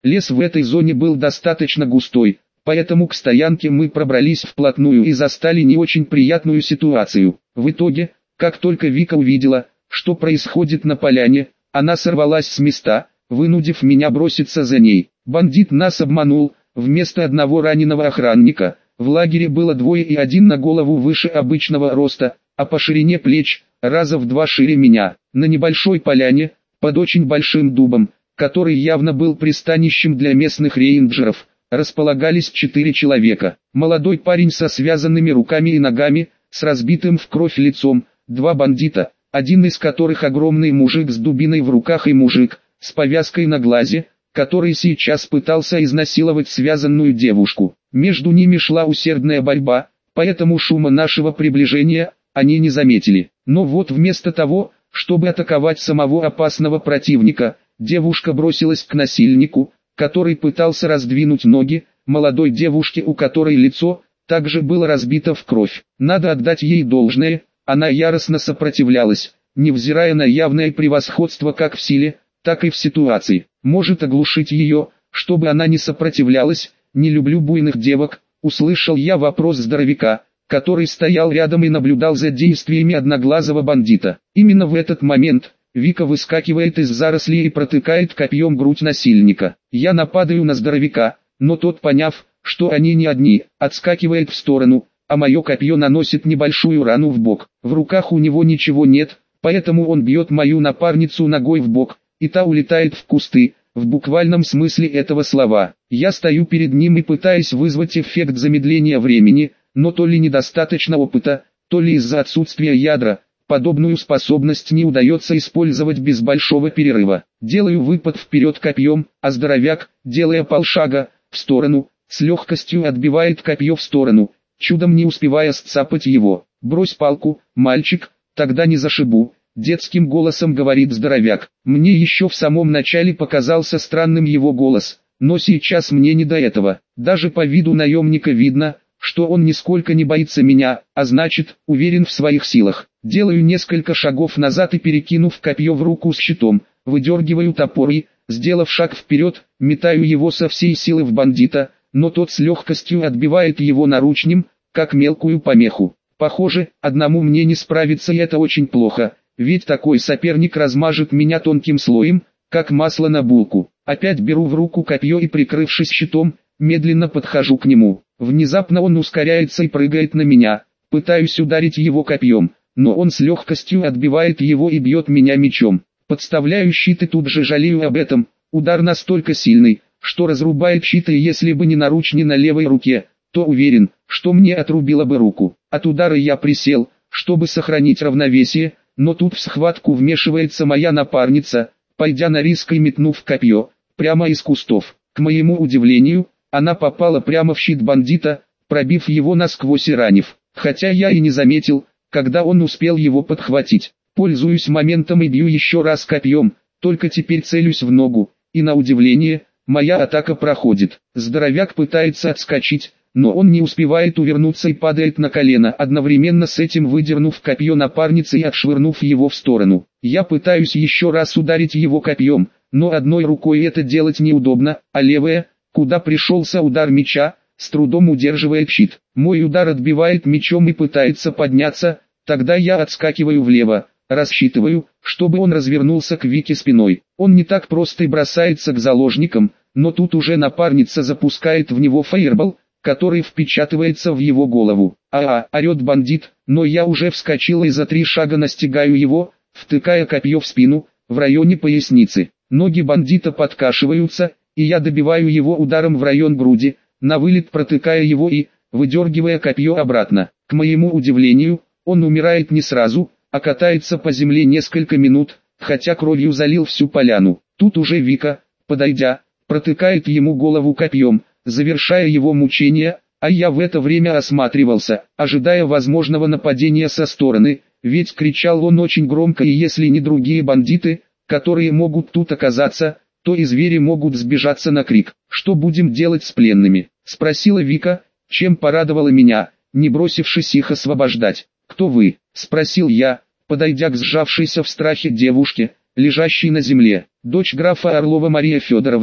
Лес в этой зоне был достаточно густой, поэтому к стоянке мы пробрались вплотную и застали не очень приятную ситуацию. В итоге, как только Вика увидела, что происходит на поляне, она сорвалась с места, вынудив меня броситься за ней. Бандит нас обманул, вместо одного раненого охранника, в лагере было двое и один на голову выше обычного роста, а по ширине плеч, раза в 2 шире меня. На небольшой поляне, под очень большим дубом, который явно был пристанищем для местных рейнджеров, располагались 4 человека. Молодой парень со связанными руками и ногами, с разбитым в кровь лицом, 2 бандита, один из которых огромный мужик с дубиной в руках и мужик, с повязкой на глазе, который сейчас пытался изнасиловать связанную девушку. Между ними шла усердная борьба, поэтому шума нашего приближения они не заметили. Но вот вместо того, чтобы атаковать самого опасного противника, девушка бросилась к насильнику, который пытался раздвинуть ноги молодой девушке, у которой лицо также было разбито в кровь. Надо отдать ей должное, она яростно сопротивлялась, невзирая на явное превосходство как в силе, так и в ситуации. Может оглушить ее, чтобы она не сопротивлялась. Не люблю буйных девок, услышал я вопрос здоровяка, который стоял рядом и наблюдал за действиями одноглазого бандита. Именно в этот момент Вика выскакивает из зарослей и протыкает копьем грудь насильника. Я нападаю на здоровяка, но тот, поняв, что они не одни, отскакивает в сторону, а мое копье наносит небольшую рану в бок. В руках у него ничего нет, поэтому он бьет мою напарницу ногой в бок, и та улетает в кусты, в буквальном смысле этого слова. Я стою перед ним и пытаюсь вызвать эффект замедления времени, но то ли недостаточно опыта, то ли из-за отсутствия ядра, подобную способность не удается использовать без большого перерыва. Делаю выпад вперед копьем, а здоровяк, делая полшага в сторону, с легкостью отбивает копье в сторону, чудом не успевая сцапать его. «Брось палку, мальчик, тогда не зашибу», — детским голосом говорит здоровяк. Мне еще в самом начале показался странным его голос, но сейчас мне не до этого. Даже по виду наемника видно, что он нисколько не боится меня, а значит, уверен в своих силах. Делаю несколько шагов назад и, перекинув копье в руку с щитом, выдергиваю топор и, сделав шаг вперед, метаю его со всей силы в бандита, но тот с легкостью отбивает его наручнем, как мелкую помеху. Похоже, одному мне не справиться, и это очень плохо, ведь такой соперник размажет меня тонким слоем, как масло на булку. Опять беру в руку копье и, прикрывшись щитом, медленно подхожу к нему. Внезапно он ускоряется и прыгает на меня. Пытаюсь ударить его копьем, но он с легкостью отбивает его и бьет меня мечом. Подставляю щит и тут же жалею об этом. Удар настолько сильный, что разрубает щит, и если бы не наручни на левой руке, то уверен, что мне отрубило бы руку. От удара я присел, чтобы сохранить равновесие, но тут в схватку вмешивается моя напарница, пойдя на риск и метнув копье прямо из кустов. К моему удивлению, она попала прямо в щит бандита, пробив его насквозь и ранив, хотя я и не заметил, когда он успел его подхватить. Пользуюсь моментом и бью еще раз копьем, только теперь целюсь в ногу, и на удивление, моя атака проходит. Здоровяк пытается отскочить, но он не успевает увернуться и падает на колено, одновременно с этим выдернув копье напарницы и отшвырнув его в сторону. Я пытаюсь еще раз ударить его копьем, но одной рукой это делать неудобно, а левая, куда пришелся удар меча, с трудом удерживает щит. Мой удар отбивает мечом и пытается подняться, тогда я отскакиваю влево, рассчитываю, чтобы он развернулся к Вике спиной. Он не так просто и бросается к заложникам, но тут уже напарница запускает в него фаербол, который впечатывается в его голову. Орет бандит, но я уже вскочила и за 3 шага настигаю его, втыкая копье в спину, в районе поясницы. Ноги бандита подкашиваются, и я добиваю его ударом в район груди, на вылет протыкая его и, выдергивая копье обратно. К моему удивлению, он умирает не сразу, а катается по земле несколько минут, хотя кровью залил всю поляну. Тут уже Вика, подойдя, протыкает ему голову копьем, завершая его мучения, а я в это время осматривался, ожидая возможного нападения со стороны, ведь кричал он очень громко, и если не другие бандиты, которые могут тут оказаться, то и звери могут сбежаться на крик. «Что будем делать с пленными?» — спросила Вика, чем порадовала меня, не бросившись их освобождать. «Кто вы?» — спросил я, подойдя к сжавшейся в страхе девушке, лежащей на земле. «Дочь графа Орлова Мария Федоровна», —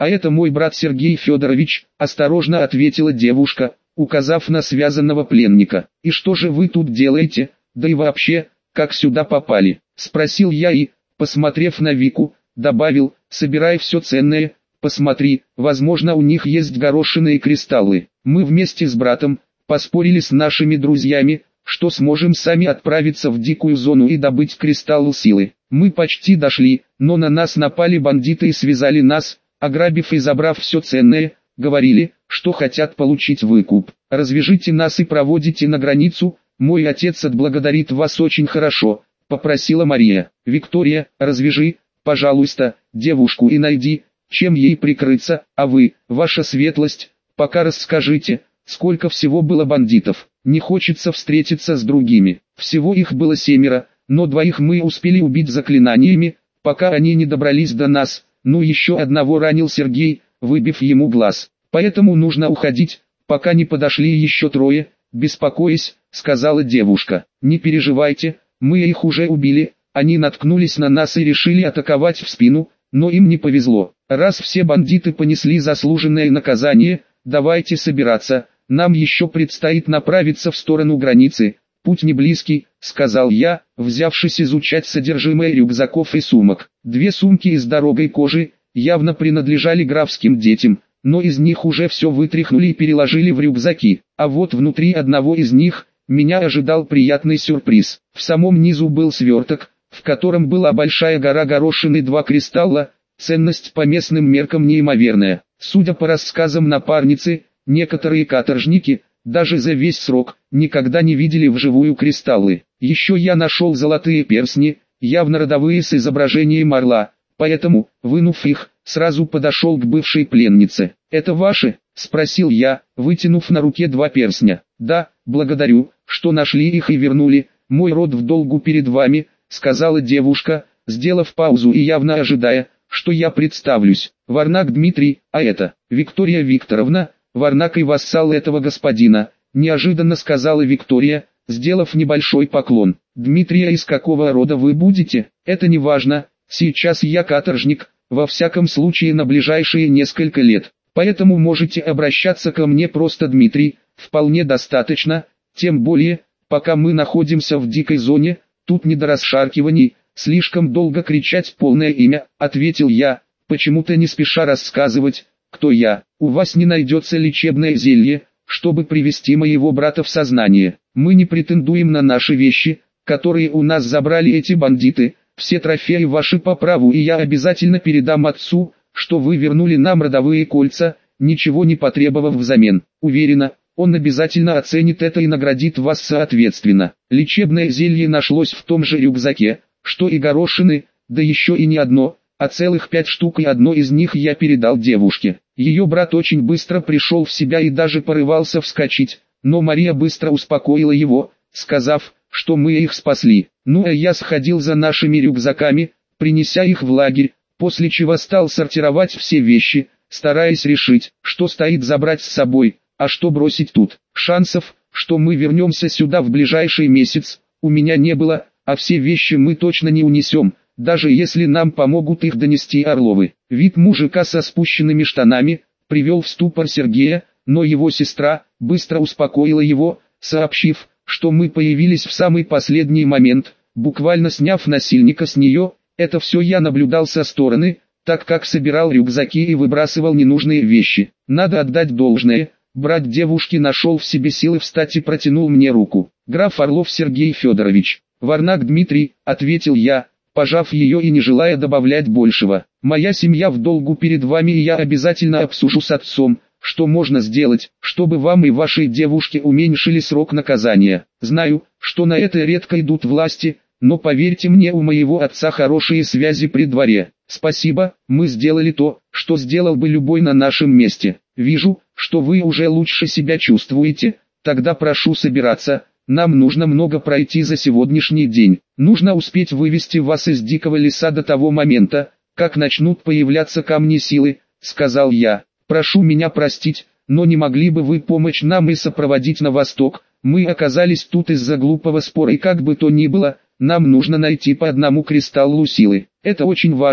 «А это мой брат Сергей Федорович», – осторожно ответила девушка, указав на связанного пленника. «И что же вы тут делаете, да и вообще, как сюда попали?» – спросил я и, посмотрев на Вику, добавил: «Собирай все ценное, посмотри, возможно у них есть горошины и кристаллы. Мы вместе с братом поспорили с нашими друзьями, что сможем сами отправиться в дикую зону и добыть кристалл силы. Мы почти дошли, но на нас напали бандиты и связали нас, ограбив и забрав все ценное, говорили, что хотят получить выкуп. Развяжите нас и проводите на границу, мой отец отблагодарит вас очень хорошо», – попросила Мария. «Виктория, развяжи, пожалуйста, девушку и найди, чем ей прикрыться, а вы, ваша светлость, пока расскажите, сколько всего было бандитов. Не хочется встретиться с другими. Всего их было 7, но 2 мы успели убить заклинаниями, пока они не добрались до нас, ну еще одного ранил Сергей, выбив ему глаз. Поэтому нужно уходить, пока не подошли еще 3, беспокоясь, сказала девушка. «Не переживайте, мы их уже убили, они наткнулись на нас и решили атаковать в спину, но им не повезло. Раз все бандиты понесли заслуженное наказание, давайте собираться, нам еще предстоит направиться в сторону границы, путь не близкий», — сказал я, взявшись изучать содержимое рюкзаков и сумок. 2 сумки из дорогой кожи, явно принадлежали графским детям, но из них уже все вытряхнули и переложили в рюкзаки, а вот внутри одного из них меня ожидал приятный сюрприз. В самом низу был сверток, в котором была большая гора горошин и 2 кристалла, ценность по местным меркам неимоверная. Судя по рассказам напарницы, некоторые каторжники, даже за весь срок, никогда не видели вживую кристаллы. Еще я нашел золотые перстни, явно родовые с изображением орла, поэтому, вынув их, сразу подошел к бывшей пленнице. «Это ваши?» – спросил я, вытянув на руке 2 перстня. «Да, благодарю, что нашли их и вернули, мой род в долгу перед вами», – сказала девушка, сделав паузу и явно ожидая, что я представлюсь. «Варнак Дмитрий, а это Виктория Викторовна, Варнак и вассал этого господина», – неожиданно сказала Виктория, сделав небольшой поклон. «Дмитрия, из какого рода вы будете? Это не важно, сейчас я каторжник, во всяком случае на ближайшие несколько лет, поэтому можете обращаться ко мне просто Дмитрий, вполне достаточно, тем более, пока мы находимся в дикой зоне, тут не до расшаркиваний, слишком долго кричать полное имя», — ответил я, почему-то не спеша рассказывать, кто я. «У вас не найдется лечебное зелье, чтобы привести моего брата в сознание. Мы не претендуем на наши вещи, которые у нас забрали эти бандиты, все трофеи ваши по праву, и я обязательно передам отцу, что вы вернули нам родовые кольца, ничего не потребовав взамен. Уверена, он обязательно оценит это и наградит вас соответственно». Лечебное зелье нашлось в том же рюкзаке, что и горошины, да еще и не одно, а целых 5 штук, и одно из них я передал девушке. Ее брат очень быстро пришел в себя и даже порывался вскочить, но Мария быстро успокоила его, сказав, что мы их спасли. Ну а я сходил за нашими рюкзаками, принеся их в лагерь, после чего стал сортировать все вещи, стараясь решить, что стоит забрать с собой, а что бросить тут. Шансов, что мы вернемся сюда в ближайший месяц, у меня не было, а все вещи мы точно не унесем, даже если нам помогут их донести Орловы. Вид мужика со спущенными штанами привел в ступор Сергея, но его сестра быстро успокоила его, сообщив, что мы появились в самый последний момент, буквально сняв насильника с нее. Это все я наблюдал со стороны, так как собирал рюкзаки и выбрасывал ненужные вещи. Надо отдать должное, брат девушки нашел в себе силы встать и протянул мне руку. «Граф Орлов Сергей Федорович». «Варнак Дмитрий», — ответил я, пожав ее и не желая добавлять большего. «Моя семья в долгу перед вами, и я обязательно обсужу с отцом, что можно сделать, чтобы вам и вашей девушке уменьшили срок наказания. Знаю, что на это редко идут власти, но поверьте мне, у моего отца хорошие связи при дворе. Спасибо, мы сделали то, что сделал бы любой на нашем месте. Вижу, что вы уже лучше себя чувствуете, тогда прошу собираться. Нам нужно много пройти за сегодняшний день. Нужно успеть вывести вас из дикого леса до того момента, как начнут появляться камни силы», — сказал я. «Прошу меня простить, но не могли бы вы помочь нам и сопроводить на восток? Мы оказались тут из-за глупого спора, и как бы то ни было, нам нужно найти по одному кристаллу силы. Это очень важно,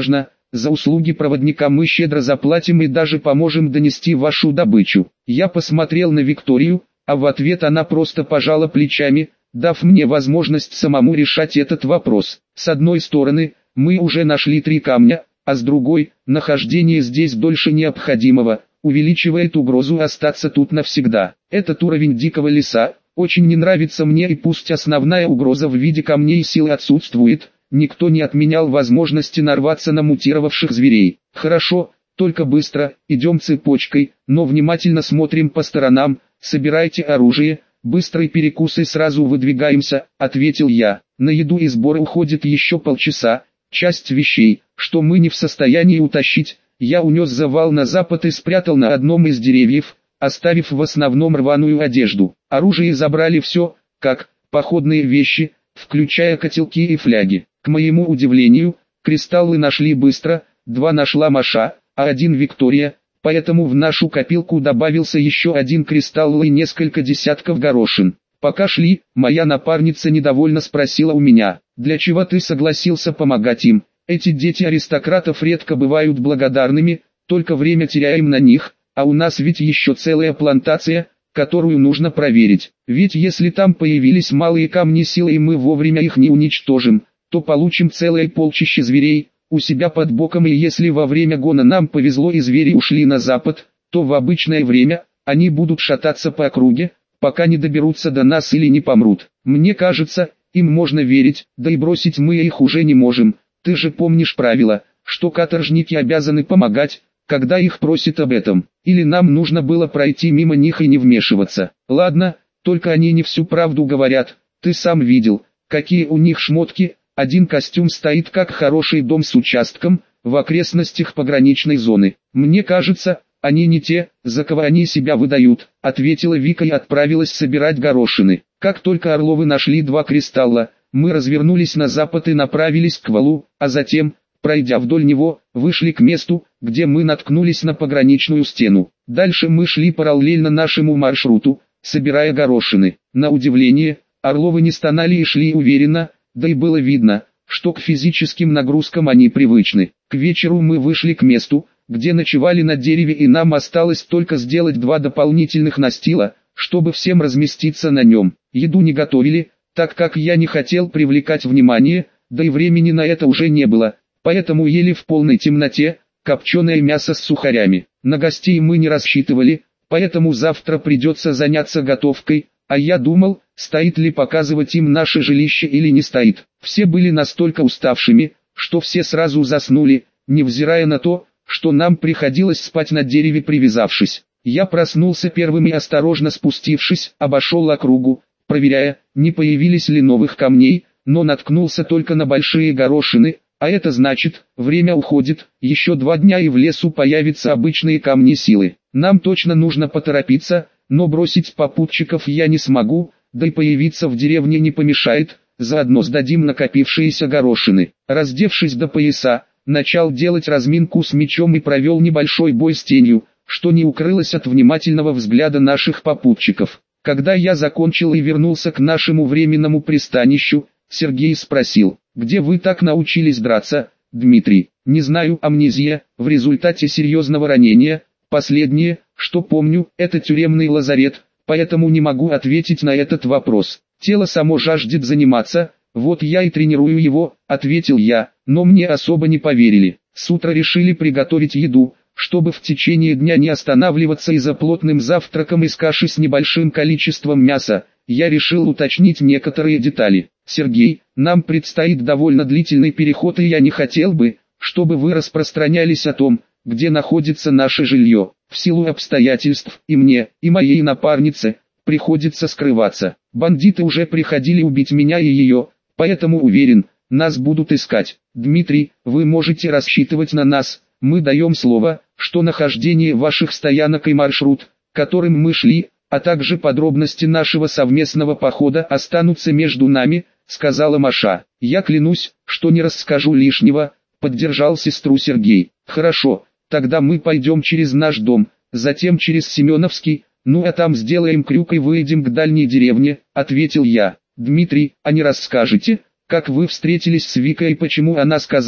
за услуги проводника мы щедро заплатим и даже поможем донести вашу добычу. Я посмотрел на Викторию, а в ответ она просто пожала плечами, дав мне возможность самому решать этот вопрос. С одной стороны, мы уже нашли 3 камня, а с другой, нахождение здесь дольше необходимого, увеличивает угрозу остаться тут навсегда. Этот уровень дикого леса очень не нравится мне, и пусть основная угроза в виде камней и силы отсутствует, никто не отменял возможности нарваться на мутировавших зверей. Хорошо, только быстро, идем цепочкой, но внимательно смотрим по сторонам, собирайте оружие, быстрый перекус и сразу выдвигаемся, ответил я. На еду и сбор уходит еще полчаса, часть вещей, что мы не в состоянии утащить, я унес завал на запад и спрятал на одном из деревьев, оставив в основном рваную одежду. Оружие забрали все, как походные вещи, включая котелки и фляги. К моему удивлению, кристаллы нашли быстро, 2 нашла Маша, а 1 Виктория, поэтому в нашу копилку добавился еще 1 кристалл и несколько десятков горошин. Пока шли, моя напарница недовольно спросила у меня: «Для чего ты согласился помогать им? Эти дети аристократов редко бывают благодарными, только время теряем на них, а у нас ведь еще целая плантация, которую нужно проверить. Ведь если там появились малые камни силы и мы вовремя их не уничтожим, то получим целое полчище зверей у себя под боком, и если во время гона нам повезло и звери ушли на запад, то в обычное время они будут шататься по округе, пока не доберутся до нас или не помрут. Мне кажется, им можно верить, да и бросить мы их уже не можем. Ты же помнишь правило, что каторжники обязаны помогать, когда их просят об этом. Или нам нужно было пройти мимо них и не вмешиваться. Ладно, только они не всю правду говорят. Ты сам видел, какие у них шмотки. Один костюм стоит как хороший дом с участком в окрестностях пограничной зоны. Мне кажется, они не те, за кого они себя выдают, ответила Вика и отправилась собирать горошины. Как только Орловы нашли 2 кристалла, мы развернулись на запад и направились к валу, а затем, пройдя вдоль него, вышли к месту, где мы наткнулись на пограничную стену. Дальше мы шли параллельно нашему маршруту, собирая горошины. На удивление, Орловы не стонали и шли уверенно, да и было видно, что к физическим нагрузкам они привычны. К вечеру мы вышли к месту, где ночевали на дереве, и нам осталось только сделать 2 дополнительных настила, чтобы всем разместиться на нем. Еду не готовили, так как я не хотел привлекать внимание, да и времени на это уже не было, поэтому ели в полной темноте копченое мясо с сухарями. На гостей мы не рассчитывали, поэтому завтра придется заняться готовкой, а я думал, стоит ли показывать им наше жилище или не стоит. Все были настолько уставшими, что все сразу заснули, невзирая на то, что нам приходилось спать на дереве привязавшись. Я проснулся первым и, осторожно спустившись, обошел округу, проверяя, не появились ли новых камней, но наткнулся только на большие горошины, а это значит, время уходит, еще 2 дня и в лесу появятся обычные камни силы. Нам точно нужно поторопиться, но бросить попутчиков я не смогу, да и появиться в деревне не помешает, заодно сдадим накопившиеся горошины. Раздевшись до пояса, начал делать разминку с мечом и провел небольшой бой с тенью, что не укрылось от внимательного взгляда наших попутчиков. Когда я закончил и вернулся к нашему временному пристанищу, Сергей спросил: «Где вы так научились драться, Дмитрий?» «Не знаю, амнезия, в результате серьезного ранения. Последнее, что помню, это тюремный лазарет, поэтому не могу ответить на этот вопрос. Тело само жаждет заниматься, вот я и тренирую его», — ответил я, но мне особо не поверили. С утра решили приготовить еду, чтобы в течение дня не останавливаться, и за плотным завтраком из каши с небольшим количеством мяса, я решил уточнить некоторые детали. «Сергей, нам предстоит довольно длительный переход, и я не хотел бы, чтобы вы распространялись о том, где находится наше жилье. В силу обстоятельств и мне, и моей напарнице приходится скрываться. Бандиты уже приходили убить меня и ее, поэтому уверен, нас будут искать. Дмитрий, вы можете рассчитывать на нас, мы даем слово, что нахождение ваших стоянок и маршрут, которым мы шли, а также подробности нашего совместного похода останутся между нами», — сказала Маша. «Я клянусь, что не расскажу лишнего», — поддержал сестру Сергей. «Хорошо, тогда мы пойдем через наш дом, затем через Семеновский, ну а там сделаем крюк и выйдем к дальней деревне», — ответил я. «Дмитрий, а не расскажете, как вы встретились с Викой и почему она сказала,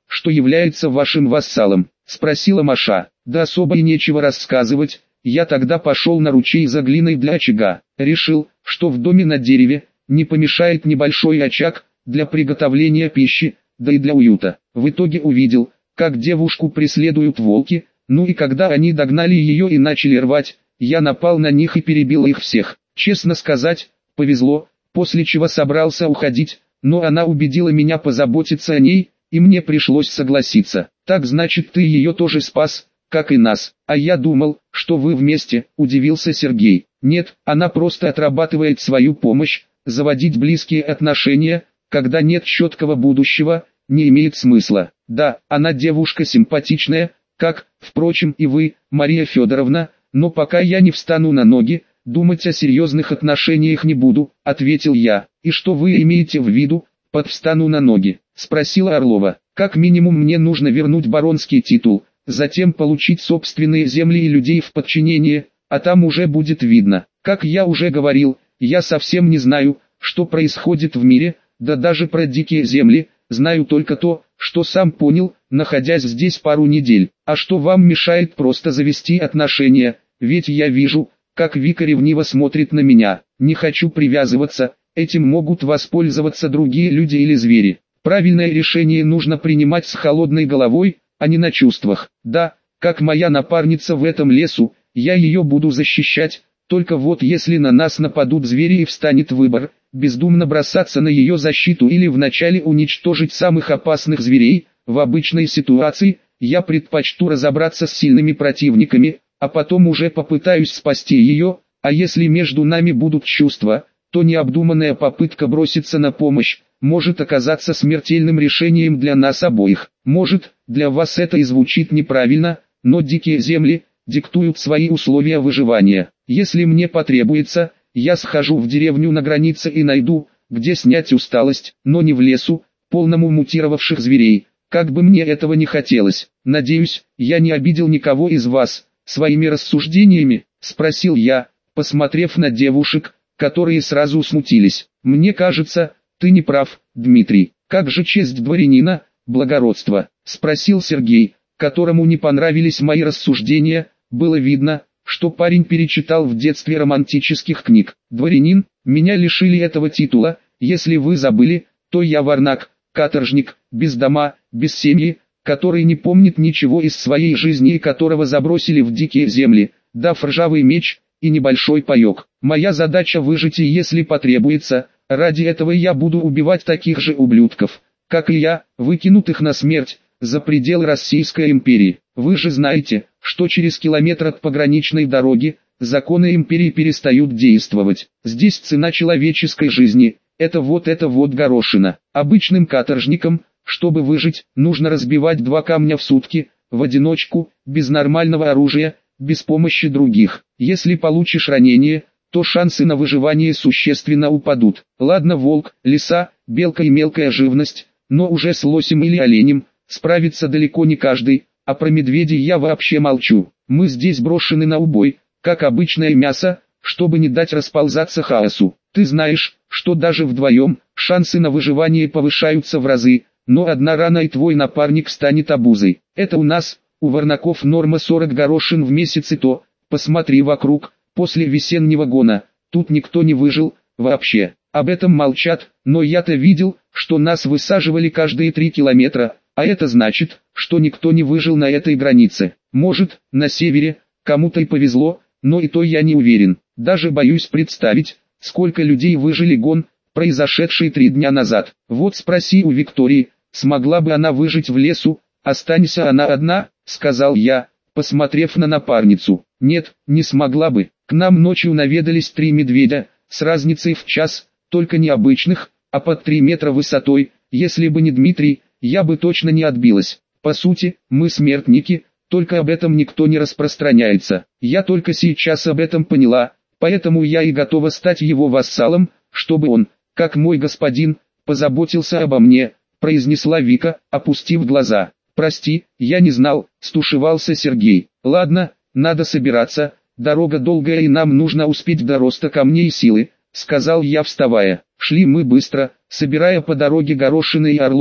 что является вашим вассалом?» — спросила Маша. «Да особо и нечего рассказывать. Я тогда пошел на ручей за глиной для очага. Решил, что в доме на дереве не помешает небольшой очаг для приготовления пищи, да и для уюта. В итоге увидел, как девушку преследуют волки, ну и когда они догнали ее и начали рвать, я напал на них и перебил их всех. Честно сказать, повезло, после чего собрался уходить, но она убедила меня позаботиться о ней, и мне пришлось согласиться. Так значит, ты ее тоже спас, как и нас. А я думал, что вы вместе, удивился Сергей. Нет, она просто отрабатывает свою помощь. Заводить близкие отношения, когда нет четкого будущего, не имеет смысла. Да, она девушка симпатичная, как, впрочем, и вы, Мария Федоровна, но пока я не встану на ноги, думать о серьезных отношениях не буду, ответил я. И что вы имеете в виду, под «встану на ноги», спросила Орлова. Как минимум мне нужно вернуть баронский титул, затем получить собственные земли и людей в подчинение, а там уже будет видно. Как я уже говорил, я совсем не знаю, что происходит в мире, да даже про дикие земли, знаю только то, что сам понял, находясь здесь пару недель. А что вам мешает просто завести отношения, ведь я вижу, как Вика ревниво смотрит на меня. Не хочу привязываться, этим могут воспользоваться другие люди или звери. Правильное решение нужно принимать с холодной головой, а не на чувствах. Да, как моя напарница в этом лесу, я ее буду защищать, только вот если на нас нападут звери и встанет выбор, бездумно бросаться на ее защиту или вначале уничтожить самых опасных зверей, в обычной ситуации, я предпочту разобраться с сильными противниками, а потом уже попытаюсь спасти ее, а если между нами будут чувства, то необдуманная попытка броситься на помощь может оказаться смертельным решением для нас обоих. Может, для вас это и звучит неправильно, но дикие земли диктуют свои условия выживания. Если мне потребуется, я схожу в деревню на границе и найду, где снять усталость, но не в лесу, полному мутировавших зверей, как бы мне этого не хотелось. Надеюсь, я не обидел никого из вас своими рассуждениями, спросил я, посмотрев на девушек, которые сразу смутились. Мне кажется, ты не прав, Дмитрий. Как же честь дворянина, благородство, спросил Сергей, которому не понравились мои рассуждения. Было видно, что парень перечитал в детстве романтических книг. Дворянин, меня лишили этого титула, если вы забыли, то я варнак, каторжник, без дома, без семьи, который не помнит ничего из своей жизни и которого забросили в дикие земли, дав ржавый меч и небольшой паёк. Моя задача выжить, и если потребуется, ради этого я буду убивать таких же ублюдков, как и я, выкинутых на смерть, за пределы Российской империи. Вы же знаете, что через километр от пограничной дороги, законы империи перестают действовать. Здесь цена человеческой жизни, это вот горошина. Обычным каторжникам, чтобы выжить, нужно разбивать 2 камня в сутки, в одиночку, без нормального оружия, без помощи других. Если получишь ранение, то шансы на выживание существенно упадут. Ладно, волк, лиса, белка и мелкая живность, но уже с лосем или оленем справится далеко не каждый, а про медведей я вообще молчу. Мы здесь брошены на убой, как обычное мясо, чтобы не дать расползаться хаосу. Ты знаешь, что даже вдвоем шансы на выживание повышаются в разы, но одна рана и твой напарник станет обузой. Это у нас, у варнаков норма 40 горошин в месяц, и то, посмотри вокруг, после весеннего гона, тут никто не выжил, вообще. Об этом молчат, но я-то видел, что нас высаживали каждые 3 километра, а это значит, что никто не выжил на этой границе. Может, на севере, кому-то и повезло, но и то я не уверен. Даже боюсь представить, сколько людей выжили гон, произошедший 3 дня назад. Вот спроси у Виктории, смогла бы она выжить в лесу, останься она одна, сказал я, посмотрев на напарницу. Нет, не смогла бы. К нам ночью наведались 3 медведя, с разницей в час, только не обычных, а под 3 метра высотой. Если бы не Дмитрий, я бы точно не отбилась. По сути, мы смертники, только об этом никто не распространяется. Я только сейчас об этом поняла, поэтому я и готова стать его вассалом, чтобы он, как мой господин, позаботился обо мне, произнесла Вика, опустив глаза. Прости, я не знал, стушевался Сергей. Ладно, надо собираться, дорога долгая и нам нужно успеть до роста камней и силы, сказал я, вставая. Шли мы быстро, собирая по дороге горошины и орловы,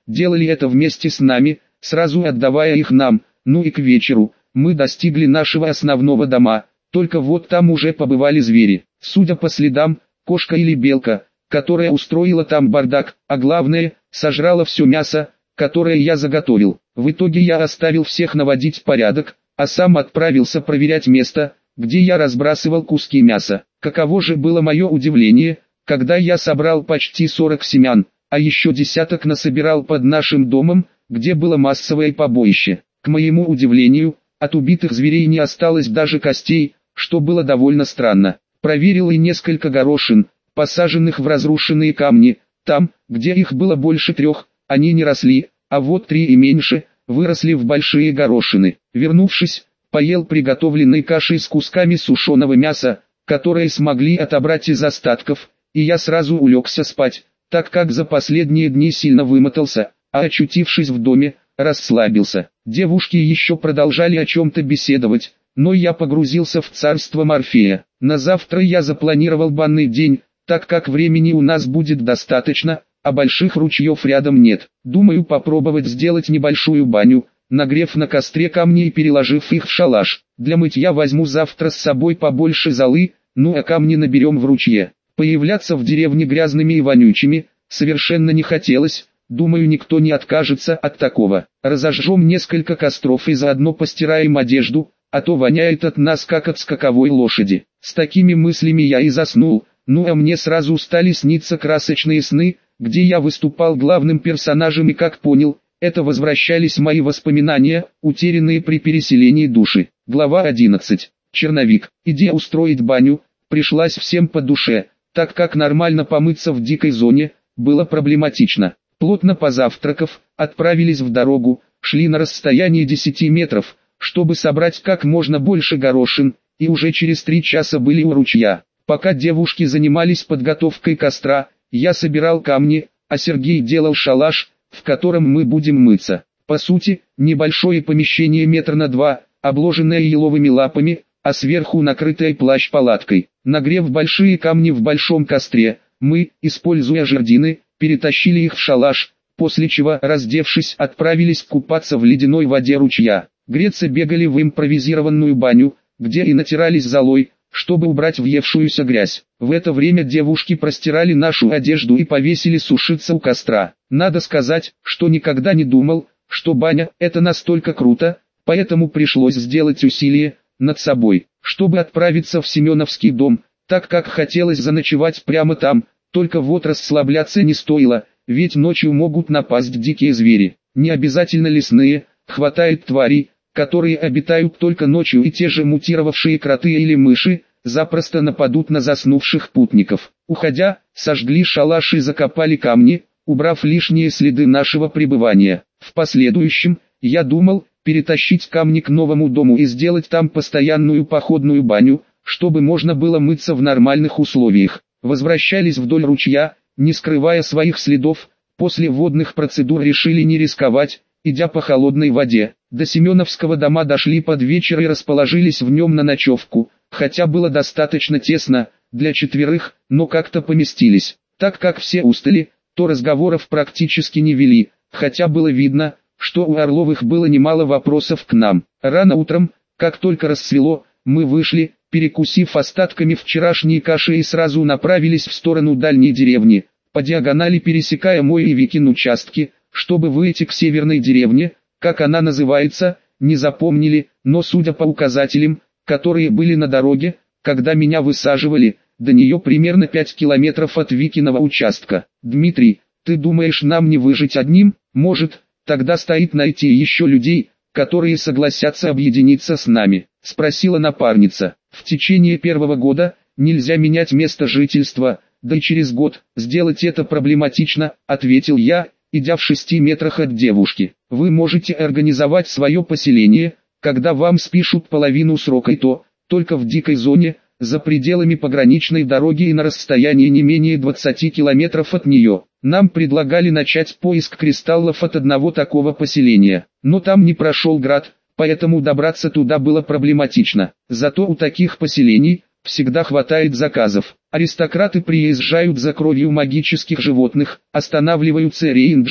делали это вместе с нами, сразу отдавая их нам. Ну и к вечеру мы достигли нашего основного дома, только вот там уже побывали звери. Судя по следам, кошка или белка, которая устроила там бардак, а главное, сожрала все мясо, которое я заготовил. В итоге я оставил всех наводить порядок, а сам отправился проверять место, где я разбрасывал куски мяса. Каково же было мое удивление, когда я собрал почти 40 семян, а еще десяток насобирал под нашим домом, где было массовое побоище. К моему удивлению, от убитых зверей не осталось даже костей, что было довольно странно. Проверил и несколько горошин, посаженных в разрушенные камни. Там, где их было больше 3, они не росли, а вот 3 и меньше, выросли в большие горошины. Вернувшись, поел приготовленной кашей с кусками сушеного мяса, которые смогли отобрать из остатков, и я сразу улегся спать, так как за последние дни сильно вымотался, а очутившись в доме, расслабился. Девушки еще продолжали о чем-то беседовать, но я погрузился в царство Морфея. На завтра я запланировал банный день, так как времени у нас будет достаточно, а больших ручьев рядом нет. Думаю попробовать сделать небольшую баню, нагрев на костре камни и переложив их в шалаш. Для мытья возьму завтра с собой побольше золы, ну а камни наберем в ручье. Появляться в деревне грязными и вонючими совершенно не хотелось, думаю никто не откажется от такого. Разожжем несколько костров и заодно постираем одежду, а то воняет от нас как от скаковой лошади. С такими мыслями я и заснул, ну а мне сразу стали сниться красочные сны, где я выступал главным персонажем и как понял, это возвращались мои воспоминания, утерянные при переселении души. Глава 11. Черновик. Идея устроить баню пришлась всем по душе, так как нормально помыться в дикой зоне было проблематично. Плотно позавтракав, отправились в дорогу, шли на расстоянии 10 метров, чтобы собрать как можно больше горошин, и уже через 3 часа были у ручья. Пока девушки занимались подготовкой костра, я собирал камни, а Сергей делал шалаш, в котором мы будем мыться. По сути, небольшое помещение метра на 2, обложенное еловыми лапами, а сверху накрытое плащ-палаткой. Нагрев большие камни в большом костре, мы, используя жердины, перетащили их в шалаш, после чего, раздевшись, отправились купаться в ледяной воде ручья. Греться бегали в импровизированную баню, где и натирались золой, чтобы убрать въевшуюся грязь. В это время девушки простирали нашу одежду и повесили сушиться у костра. Надо сказать, что никогда не думал, что баня – это настолько круто, поэтому пришлось сделать усилие над собой, чтобы отправиться в Семеновский дом, так как хотелось заночевать прямо там, только вот расслабляться не стоило, ведь ночью могут напасть дикие звери, не обязательно лесные, хватает тварей, которые обитают только ночью, и те же мутировавшие кроты или мыши запросто нападут на заснувших путников. Уходя, сожгли шалаш и закопали камни, убрав лишние следы нашего пребывания. В последующем, я думал, перетащить камни к новому дому и сделать там постоянную походную баню, чтобы можно было мыться в нормальных условиях. Возвращались вдоль ручья, не скрывая своих следов, после водных процедур решили не рисковать, идя по холодной воде. До Семеновского дома дошли под вечер и расположились в нем на ночевку, хотя было достаточно тесно для 4, но как-то поместились. Так как все устали, то разговоров практически не вели, хотя было видно, что у Орловых было немало вопросов к нам. Рано утром, как только рассвело, мы вышли, перекусив остатками вчерашней каши, и сразу направились в сторону дальней деревни, по диагонали пересекая мой и Викин участки, чтобы выйти к северной деревне. Как она называется, не запомнили, но судя по указателям, которые были на дороге, когда меня высаживали, до нее примерно 5 километров от Викиного участка. Дмитрий, ты думаешь, нам не выжить одним? Может, тогда стоит найти еще людей, которые согласятся объединиться с нами, спросила напарница. В течение первого года нельзя менять место жительства, да и через год сделать это проблематично, ответил я, идя в 6 метрах от девушки. Вы можете организовать свое поселение, когда вам спишут половину срока, и то только в дикой зоне, за пределами пограничной дороги и на расстоянии не менее 20 километров от нее. Нам предлагали начать поиск кристаллов от одного такого поселения, но там не прошел град, поэтому добраться туда было проблематично. Зато у таких поселений всегда хватает заказов. Аристократы приезжают за кровью магических животных, останавливаются рейнджеры,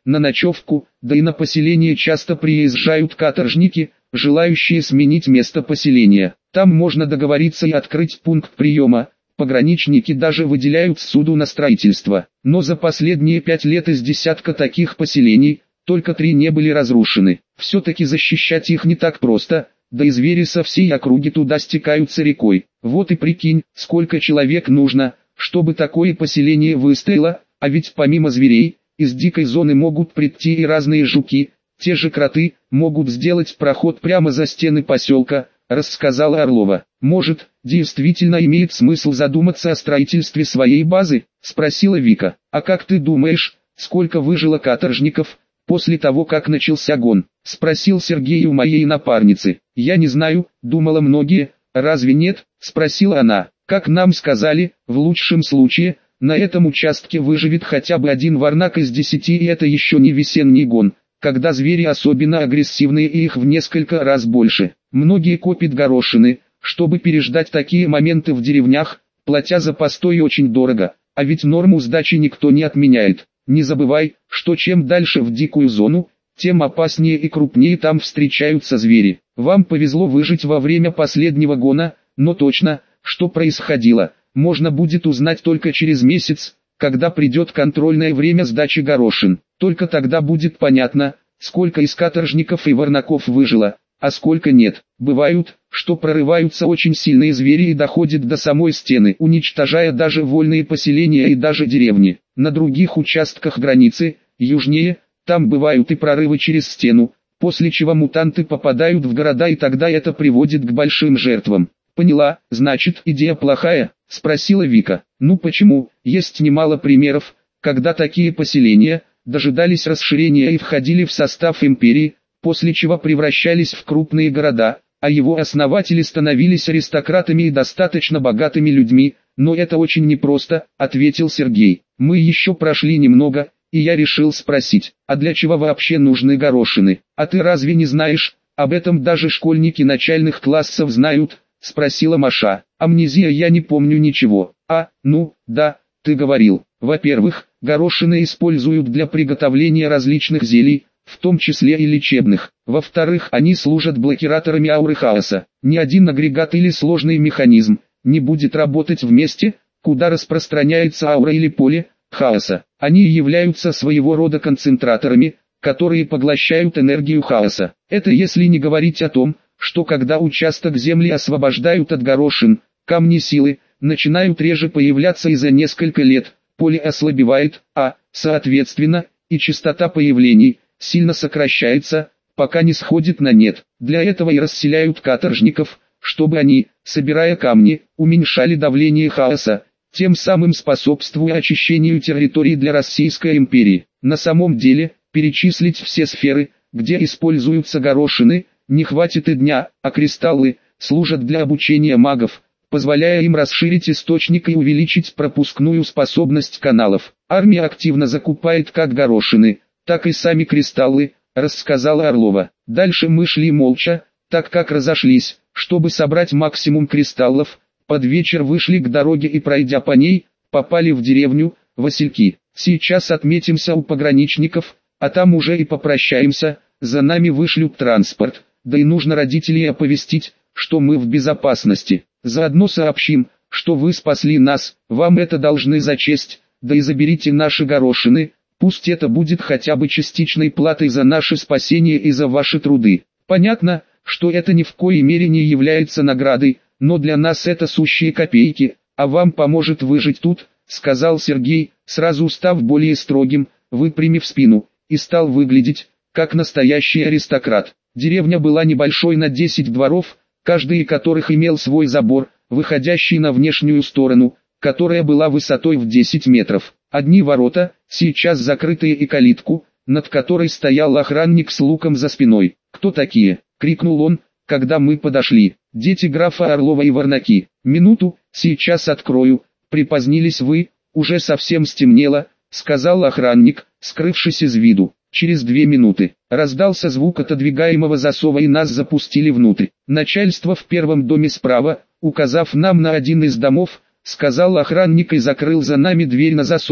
на ночевку, да и на поселение часто приезжают каторжники, желающие сменить место поселения. Там можно договориться и открыть пункт приема. Пограничники даже выделяют суду на строительство. Но за последние 5 лет из десятка таких поселений, только 3 не были разрушены. Все-таки защищать их не так просто, да и звери со всей округи туда стекаются рекой. Вот и прикинь, сколько человек нужно, чтобы такое поселение выстояло, а ведь помимо зверей, из дикой зоны могут прийти и разные жуки, те же кроты, могут сделать проход прямо за стены поселка, рассказала Орлова. Может, действительно имеет смысл задуматься о строительстве своей базы, спросила Вика. А как ты думаешь, сколько выжило каторжников после того, как начался гон? Спросил Сергей у моей напарницы. Я не знаю, думала многие, разве нет? Спросила она. Как нам сказали, в лучшем случае, на этом участке выживет хотя бы 1 варнак из 10, и это еще не весенний гон, когда звери особенно агрессивные и их в несколько раз больше. Многие копят горошины, чтобы переждать такие моменты в деревнях, платя за постой очень дорого, а ведь норму сдачи никто не отменяет. Не забывай, что чем дальше в дикую зону, тем опаснее и крупнее там встречаются звери. Вам повезло выжить во время последнего гона, но точно, что происходило, можно будет узнать только через месяц, когда придет контрольное время сдачи горошин. Только тогда будет понятно, сколько из каторжников и варнаков выжило, а сколько нет. Бывают, что прорываются очень сильные звери и доходят до самой стены, уничтожая даже вольные поселения и даже деревни. На других участках границы, южнее, там бывают и прорывы через стену, после чего мутанты попадают в города, и тогда это приводит к большим жертвам. Поняла, значит, идея плохая? Спросила Вика. Ну почему, есть немало примеров, когда такие поселения дожидались расширения и входили в состав империи, после чего превращались в крупные города, а его основатели становились аристократами и достаточно богатыми людьми. Но это очень непросто, ответил Сергей. Мы еще прошли немного, и я решил спросить, а для чего вообще нужны горошины? А ты разве не знаешь? Об этом даже школьники начальных классов знают, спросила Маша. Амнезия, я не помню ничего. Ну, да, ты говорил. Во-первых, горошины используют для приготовления различных зелий, в том числе и лечебных. Во-вторых, они служат блокираторами ауры хаоса. Ни один агрегат или сложный механизм не будет работать в месте, куда распространяется аура или поле хаоса. Они являются своего рода концентраторами, которые поглощают энергию хаоса. Это если не говорить о том, что когда участок земли освобождают от горошин, камни силы начинают реже появляться и за несколько лет поле ослабевает, соответственно, и частота появлений сильно сокращается, пока не сходит на нет. Для этого и расселяют каторжников, чтобы они, собирая камни, уменьшали давление хаоса, тем самым способствуя очищению территории для Российской империи. На самом деле, перечислить все сферы, где используются горошины, не хватит и дня, а кристаллы служат для обучения магов, позволяя им расширить источник и увеличить пропускную способность каналов. Армия активно закупает как горошины, так и сами кристаллы, рассказала Орлова. Дальше мы шли молча, так как разошлись, чтобы собрать максимум кристаллов. Под вечер вышли к дороге и, пройдя по ней, попали в деревню Васильки. Сейчас отметимся у пограничников, а там уже и попрощаемся, за нами вышлют транспорт, да и нужно родителей оповестить, что мы в безопасности. Заодно сообщим, что вы спасли нас, вам это должны зачесть, да и заберите наши горошины, пусть это будет хотя бы частичной платой за наше спасение и за ваши труды. Понятно, что это ни в коей мере не является наградой, но для нас это сущие копейки, а вам поможет выжить тут, сказал Сергей, сразу став более строгим, выпрямив спину, и стал выглядеть, как настоящий аристократ. Деревня была небольшой на 10 дворов, каждый из которых имел свой забор, выходящий на внешнюю сторону, которая была высотой в 10 метров. Одни ворота, сейчас закрытые, и калитку, над которой стоял охранник с луком за спиной. «Кто такие?» — крикнул он, когда мы подошли. «Дети графа Орлова и варнаки. Минуту, сейчас открою. Припозднились вы, уже совсем стемнело», — сказал охранник, скрывшись из виду. Через 2 минуты раздался звук отодвигаемого засова, и нас запустили внутрь. «Начальство в первом доме справа», указав нам на один из домов, сказал охранник и закрыл за нами дверь на засов,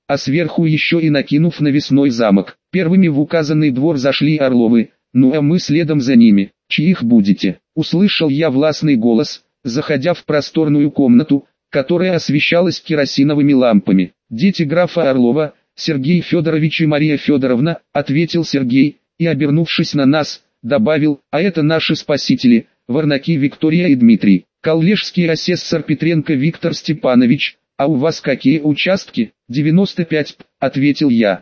а сверху еще и накинув навесной замок. Первыми в указанный двор зашли Орловы, ну а мы следом за ними. «Чьих будете?» — услышал я властный голос, заходя в просторную комнату, которая освещалась керосиновыми лампами. «Дети графа Орлова, Сергей Федорович и Мария Федоровна», — ответил Сергей, и, обернувшись на нас, добавил: «А это наши спасители, Варнаки Виктория и Дмитрий, коллежский асессор Петренко Виктор Степанович. А у вас какие участки?» «95 п», ответил я.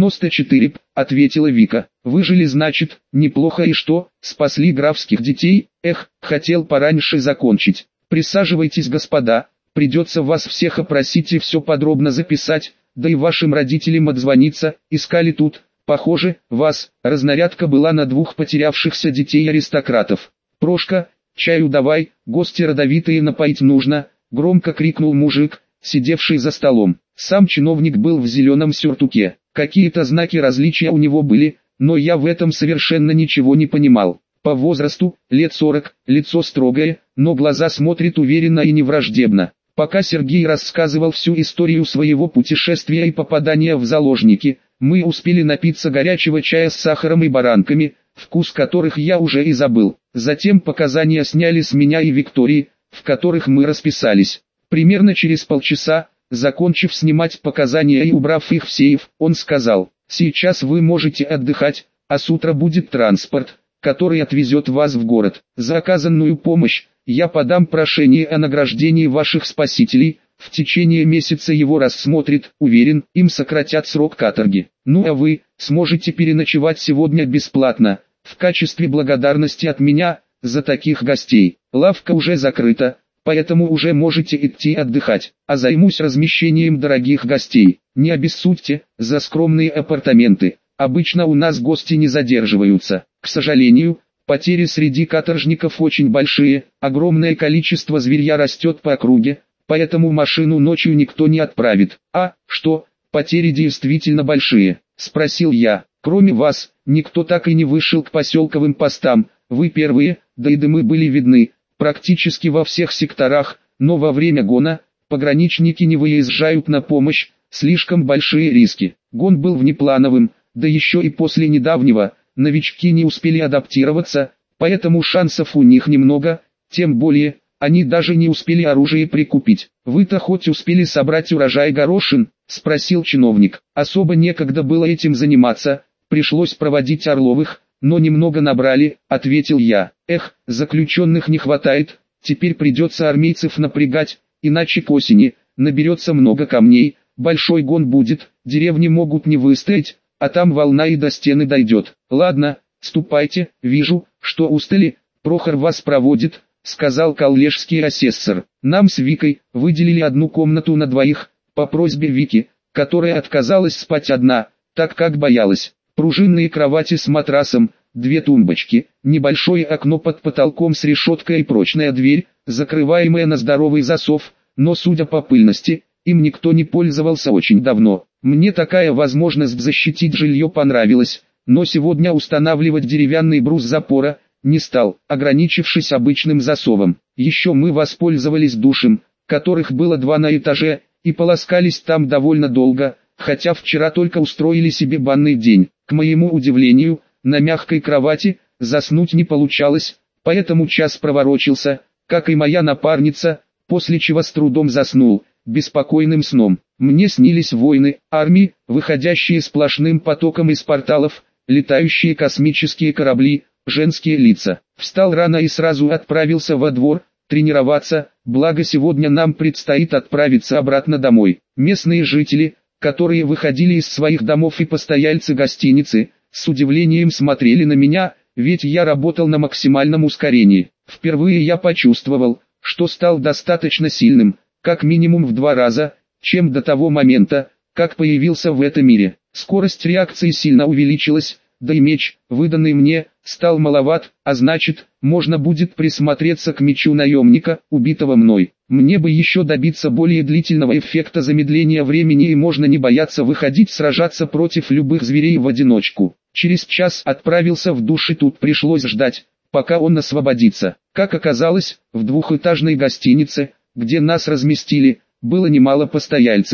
«94 п», ответила Вика. «Выжили, значит, неплохо, и что, спасли графских детей? Эх, хотел пораньше закончить. Присаживайтесь, господа, придется вас всех опросить и все подробно записать, да и вашим родителям отзвониться, искали тут, похоже, вас». Разнарядка была на 2 потерявшихся детей аристократов. «Прошка, чаю давай, гости родовитые напоить нужно», — громко крикнул мужик, сидевший за столом. Сам чиновник был в зеленом сюртуке. Какие-то знаки различия у него были, но я в этом совершенно ничего не понимал. По возрасту, лет 40, лицо строгое, но глаза смотрят уверенно и невраждебно. Пока Сергей рассказывал всю историю своего путешествия и попадания в заложники, мы успели напиться горячего чая с сахаром и баранками, вкус которых я уже и забыл. Затем показания сняли с меня и Виктории, в которых мы расписались. Примерно через полчаса, закончив снимать показания и убрав их в сейф, он сказал: «Сейчас вы можете отдыхать, а с утра будет транспорт, который отвезет вас в город. За оказанную помощь я подам прошение о награждении ваших спасителей, в течение месяца его рассмотрит, уверен, им сократят срок каторги. Ну а вы сможете переночевать сегодня бесплатно, в качестве благодарности от меня, за таких гостей. Лавка уже закрыта, поэтому уже можете идти отдыхать, а займусь размещением дорогих гостей. Не обессудьте, за скромные апартаменты. Обычно у нас гости не задерживаются. К сожалению, потери среди каторжников очень большие, огромное количество зверья растет по округе, поэтому машину ночью никто не отправит». «А, что, потери действительно большие?» — спросил я. «Кроме вас, никто так и не вышел к поселковым постам, вы первые, да и дымы были видны практически во всех секторах, но во время гона пограничники не выезжают на помощь, слишком большие риски. Гон был внеплановым, да еще и после недавнего, новички не успели адаптироваться, поэтому шансов у них немного, тем более, они даже не успели оружие прикупить». «Вы-то хоть успели собрать урожай горошин?» — спросил чиновник. «Особо некогда было этим заниматься, пришлось проводить Орловых, но немного набрали», — ответил я. «Эх, заключенных не хватает, теперь придется армейцев напрягать, иначе к осени наберется много камней, большой гон будет, деревни могут не выстоять, а там волна и до стены дойдет. Ладно, ступайте, вижу, что устали, Прохор вас проводит», — сказал коллежский асессор. Нам с Викой выделили одну комнату на двоих, по просьбе Вики, которая отказалась спать одна, так как боялась. Пружинные кровати с матрасом, 2 тумбочки, небольшое окно под потолком с решеткой и прочная дверь, закрываемая на здоровый засов, но судя по пыльности, им никто не пользовался очень давно. Мне такая возможность защитить жилье понравилась, но сегодня устанавливать деревянный брус запора не стал, ограничившись обычным засовом. Еще мы воспользовались душем, которых было 2 на этаже, и полоскались там довольно долго, хотя вчера только устроили себе банный день. К моему удивлению, на мягкой кровати заснуть не получалось, поэтому час проворочился, как и моя напарница, после чего с трудом заснул, беспокойным сном. Мне снились войны, армии, выходящие сплошным потоком из порталов, летающие космические корабли, женские лица. Встал рано и сразу отправился во двор, тренироваться, благо сегодня нам предстоит отправиться обратно домой. Местные жители, которые выходили из своих домов, и постояльцы гостиницы, с удивлением смотрели на меня, ведь я работал на максимальном ускорении. Впервые я почувствовал, что стал достаточно сильным, как минимум в 2 раза, чем до того момента, как появился в этом мире. Скорость реакции сильно увеличилась, да и меч, выданный мне, стал маловат, а значит, можно будет присмотреться к мечу наемника, убитого мной. Мне бы еще добиться более длительного эффекта замедления времени, и можно не бояться выходить сражаться против любых зверей в одиночку. Через час отправился в душ, и тут пришлось ждать, пока он освободится. Как оказалось, в 2-этажной гостинице, где нас разместили, было немало постояльцев.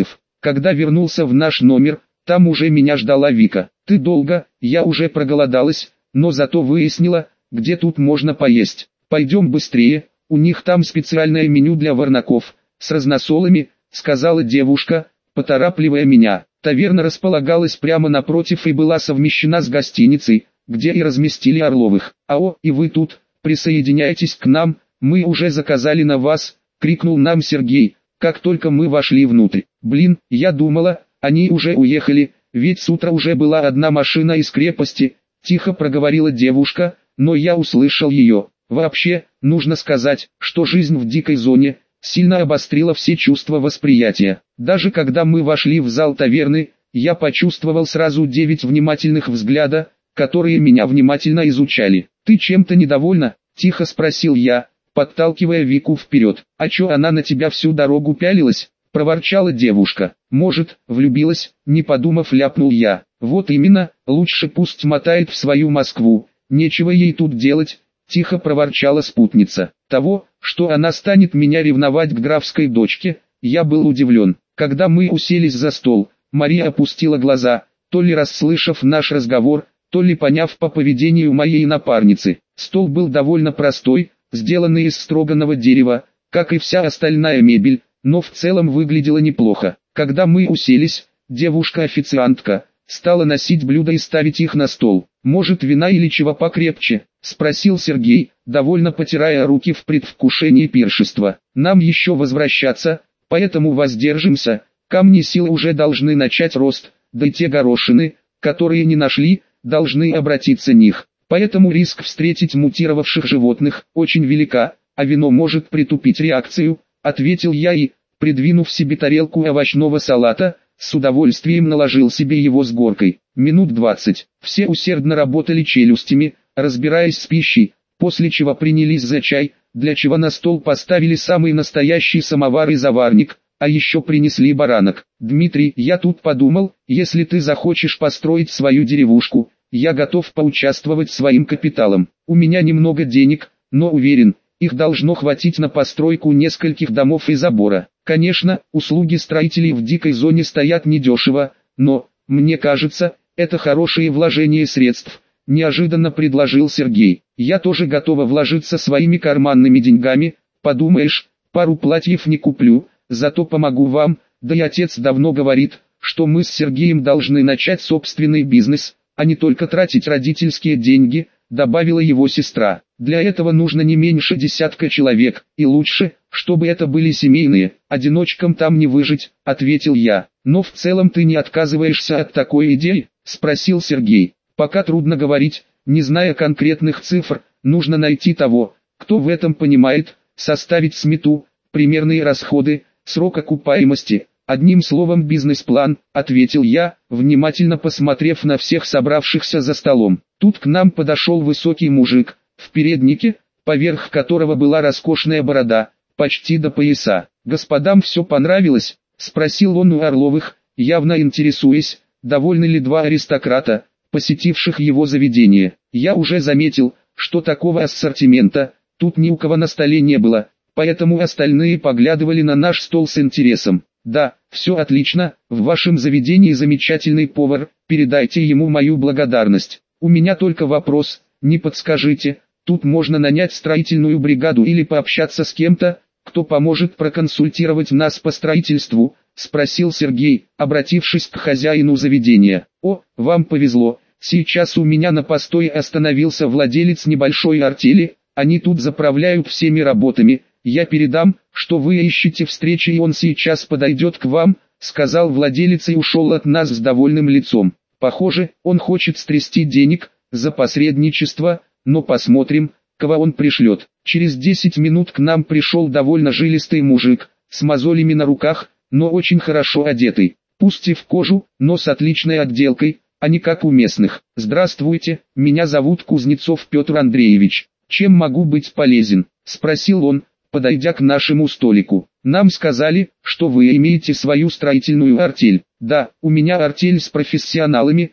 Когда вернулся в наш номер, там уже меня ждала Вика. «Ты долго, я уже проголодалась, но зато выяснила, где тут можно поесть. Пойдем быстрее, у них там специальное меню для варнаков, с разносолами», — сказала девушка, поторапливая меня. Таверна располагалась прямо напротив и была совмещена с гостиницей, где и разместили Орловых. «Ао, и вы тут, присоединяйтесь к нам, мы уже заказали на вас», — крикнул нам Сергей, как только мы вошли внутрь. «Блин, я думала, они уже уехали, ведь с утра уже была одна машина из крепости», — тихо проговорила девушка, но я услышал ее. Вообще, нужно сказать, что жизнь в дикой зоне сильно обострила все чувства восприятия. Даже когда мы вошли в зал таверны, я почувствовал сразу 9 внимательных взгляда, которые меня внимательно изучали. «Ты чем-то недовольна?» – тихо спросил я, подталкивая Вику вперед. «А чё она на тебя всю дорогу пялилась?» – проворчала девушка. «Может, влюбилась?» – не подумав, ляпнул я. «Вот именно, лучше пусть мотает в свою Москву, нечего ей тут делать», – тихо проворчала спутница. Того, что она станет меня ревновать к графской дочке, я был удивлен. Когда мы уселись за стол, Мария опустила глаза, то ли расслышав наш разговор, то ли поняв по поведению моей напарницы. Стол был довольно простой, сделанный из строганого дерева, как и вся остальная мебель, но в целом выглядело неплохо. Когда мы уселись, девушка-официантка стала носить блюда и ставить их на стол. «Может, вина или чего покрепче?» – спросил Сергей, довольно потирая руки в предвкушении пиршества. «Нам еще возвращаться, поэтому воздержимся, камни силы уже должны начать рост, да и те горошины, которые не нашли, должны обратиться в них. Поэтому риск встретить мутировавших животных очень велика, а вино может притупить реакцию», – ответил я и, придвинув себе тарелку овощного салата, с удовольствием наложил себе его с горкой. Минут 20. Все усердно работали челюстями, разбираясь с пищей, после чего принялись за чай, для чего на стол поставили самый настоящий самовар и заварник, а еще принесли баранок. «Дмитрий, я тут подумал, если ты захочешь построить свою деревушку, я готов поучаствовать своим капиталом. У меня немного денег, но уверен, их должно хватить на постройку нескольких домов и забора. Конечно, услуги строителей в дикой зоне стоят недешево, но, мне кажется, это хорошее вложение средств», – неожиданно предложил Сергей. «Я тоже готова вложиться своими карманными деньгами, подумаешь, пару платьев не куплю, зато помогу вам, да и отец давно говорит, что мы с Сергеем должны начать собственный бизнес, а не только тратить родительские деньги», – добавила его сестра. «Для этого нужно не меньше 10 человек, и лучше, чтобы это были семейные, одиночкам там не выжить», – ответил я. «Но в целом ты не отказываешься от такой идеи?» – спросил Сергей. «Пока трудно говорить, не зная конкретных цифр, нужно найти того, кто в этом понимает, составить смету, примерные расходы, срок окупаемости, одним словом бизнес-план», – ответил я, внимательно посмотрев на всех собравшихся за столом. Тут к нам подошел высокий мужик, в переднике, поверх которого была роскошная борода, почти до пояса. «Господам все понравилось?» – спросил он у Орловых, явно интересуясь, довольны ли два аристократа, посетивших его заведение. Я уже заметил, что такого ассортимента тут ни у кого на столе не было, поэтому остальные поглядывали на наш стол с интересом. «Да, все отлично, в вашем заведении замечательный повар, передайте ему мою благодарность. У меня только вопрос, не подскажите, тут можно нанять строительную бригаду или пообщаться с кем-то, кто поможет проконсультировать нас по строительству?» – спросил Сергей, обратившись к хозяину заведения. «О, вам повезло, сейчас у меня на постое остановился владелец небольшой артели, они тут заправляют всеми работами, я передам, что вы ищете встречи и он сейчас подойдет к вам», – сказал владелец и ушел от нас с довольным лицом. «Похоже, он хочет стрясти денег за посредничество, но посмотрим, кого он пришлет». Через 10 минут к нам пришел довольно жилистый мужик, с мозолями на руках, но очень хорошо одетый. Пусть и в кожу, но с отличной отделкой, а не как у местных. «Здравствуйте, меня зовут Кузнецов Петр Андреевич. Чем могу быть полезен?» – спросил он, подойдя к нашему столику. «Нам сказали, что вы имеете свою строительную артель». «Да, у меня артель с профессионалами,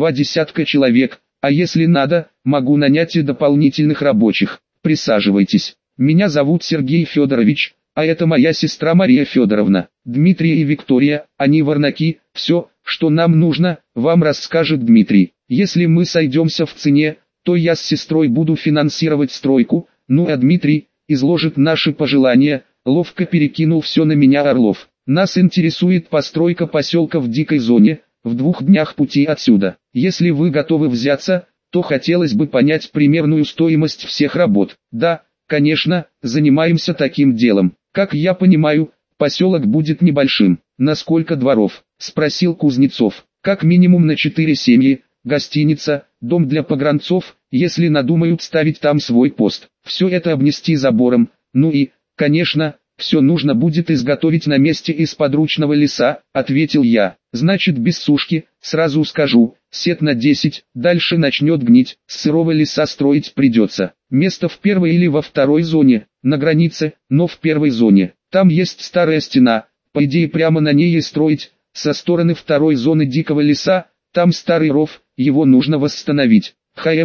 20 человек, а если надо, могу нанять и дополнительных рабочих. Присаживайтесь. Меня зовут Сергей Федорович, А это моя сестра Мария Федоровна. Дмитрий и Виктория, они варнаки, все, что нам нужно, вам расскажет Дмитрий. Если мы сойдемся в цене, то я с сестрой буду финансировать стройку, ну а Дмитрий изложит наши пожелания. Ловко перекинул все на меня Орлов. Нас интересует постройка поселка в дикой зоне, в 2 днях пути отсюда. Если вы готовы взяться, то хотелось бы понять примерную стоимость всех работ. Да, конечно, занимаемся таким делом. Как я понимаю, поселок будет небольшим. На сколько дворов? Спросил Кузнецов. Как минимум на 4 семьи, гостиница, дом для погранцов, если надумают ставить там свой пост. Все это обнести забором, ну и, конечно, все нужно будет изготовить на месте из подручного леса, ответил я. Значит, без сушки, сразу скажу, сет на 10, дальше начнет гнить, с сырого леса строить придется. Место в первой или во второй зоне, на границе, но в первой зоне. Там есть старая стена, по идее прямо на ней и строить. Со стороны второй зоны дикого леса, там старый ров, его нужно восстановить.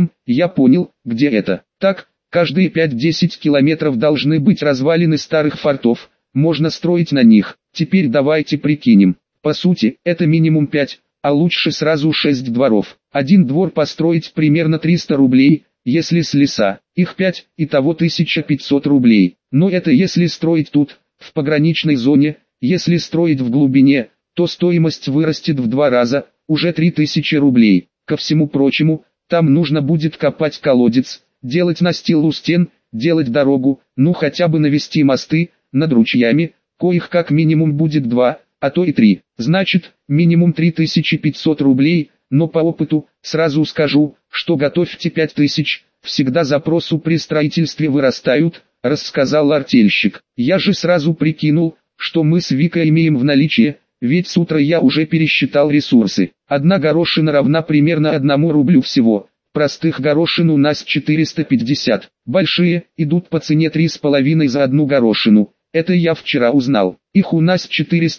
Я понял, где это. Так, каждые 5-10 километров должны быть развалины старых фортов, можно строить на них. Теперь давайте прикинем. По сути, это минимум 5, а лучше сразу 6 дворов. Один двор построить примерно 300 рублей, если с леса. Их 5, итого 1500 рублей. Но это если строить тут, в пограничной зоне. Если строить в глубине, то стоимость вырастет в 2 раза, уже 3000 рублей. Ко всему прочему, там нужно будет копать колодец, делать настил у стен, делать дорогу, ну хотя бы навести мосты над ручьями, коих как минимум будет 2, а то и 3. Значит, минимум 3500 рублей, но по опыту, сразу скажу, что готовьте 5000, всегда запросу при строительстве вырастают, рассказал артельщик. Я же сразу прикинул, что мы с Викой имеем в наличии, ведь с утра я уже пересчитал ресурсы. 1 горошина равна примерно 1 рублю всего. Простых горошин у нас 450. Большие, идут по цене 3,5 за 1 горошину. Это я вчера узнал. Их у нас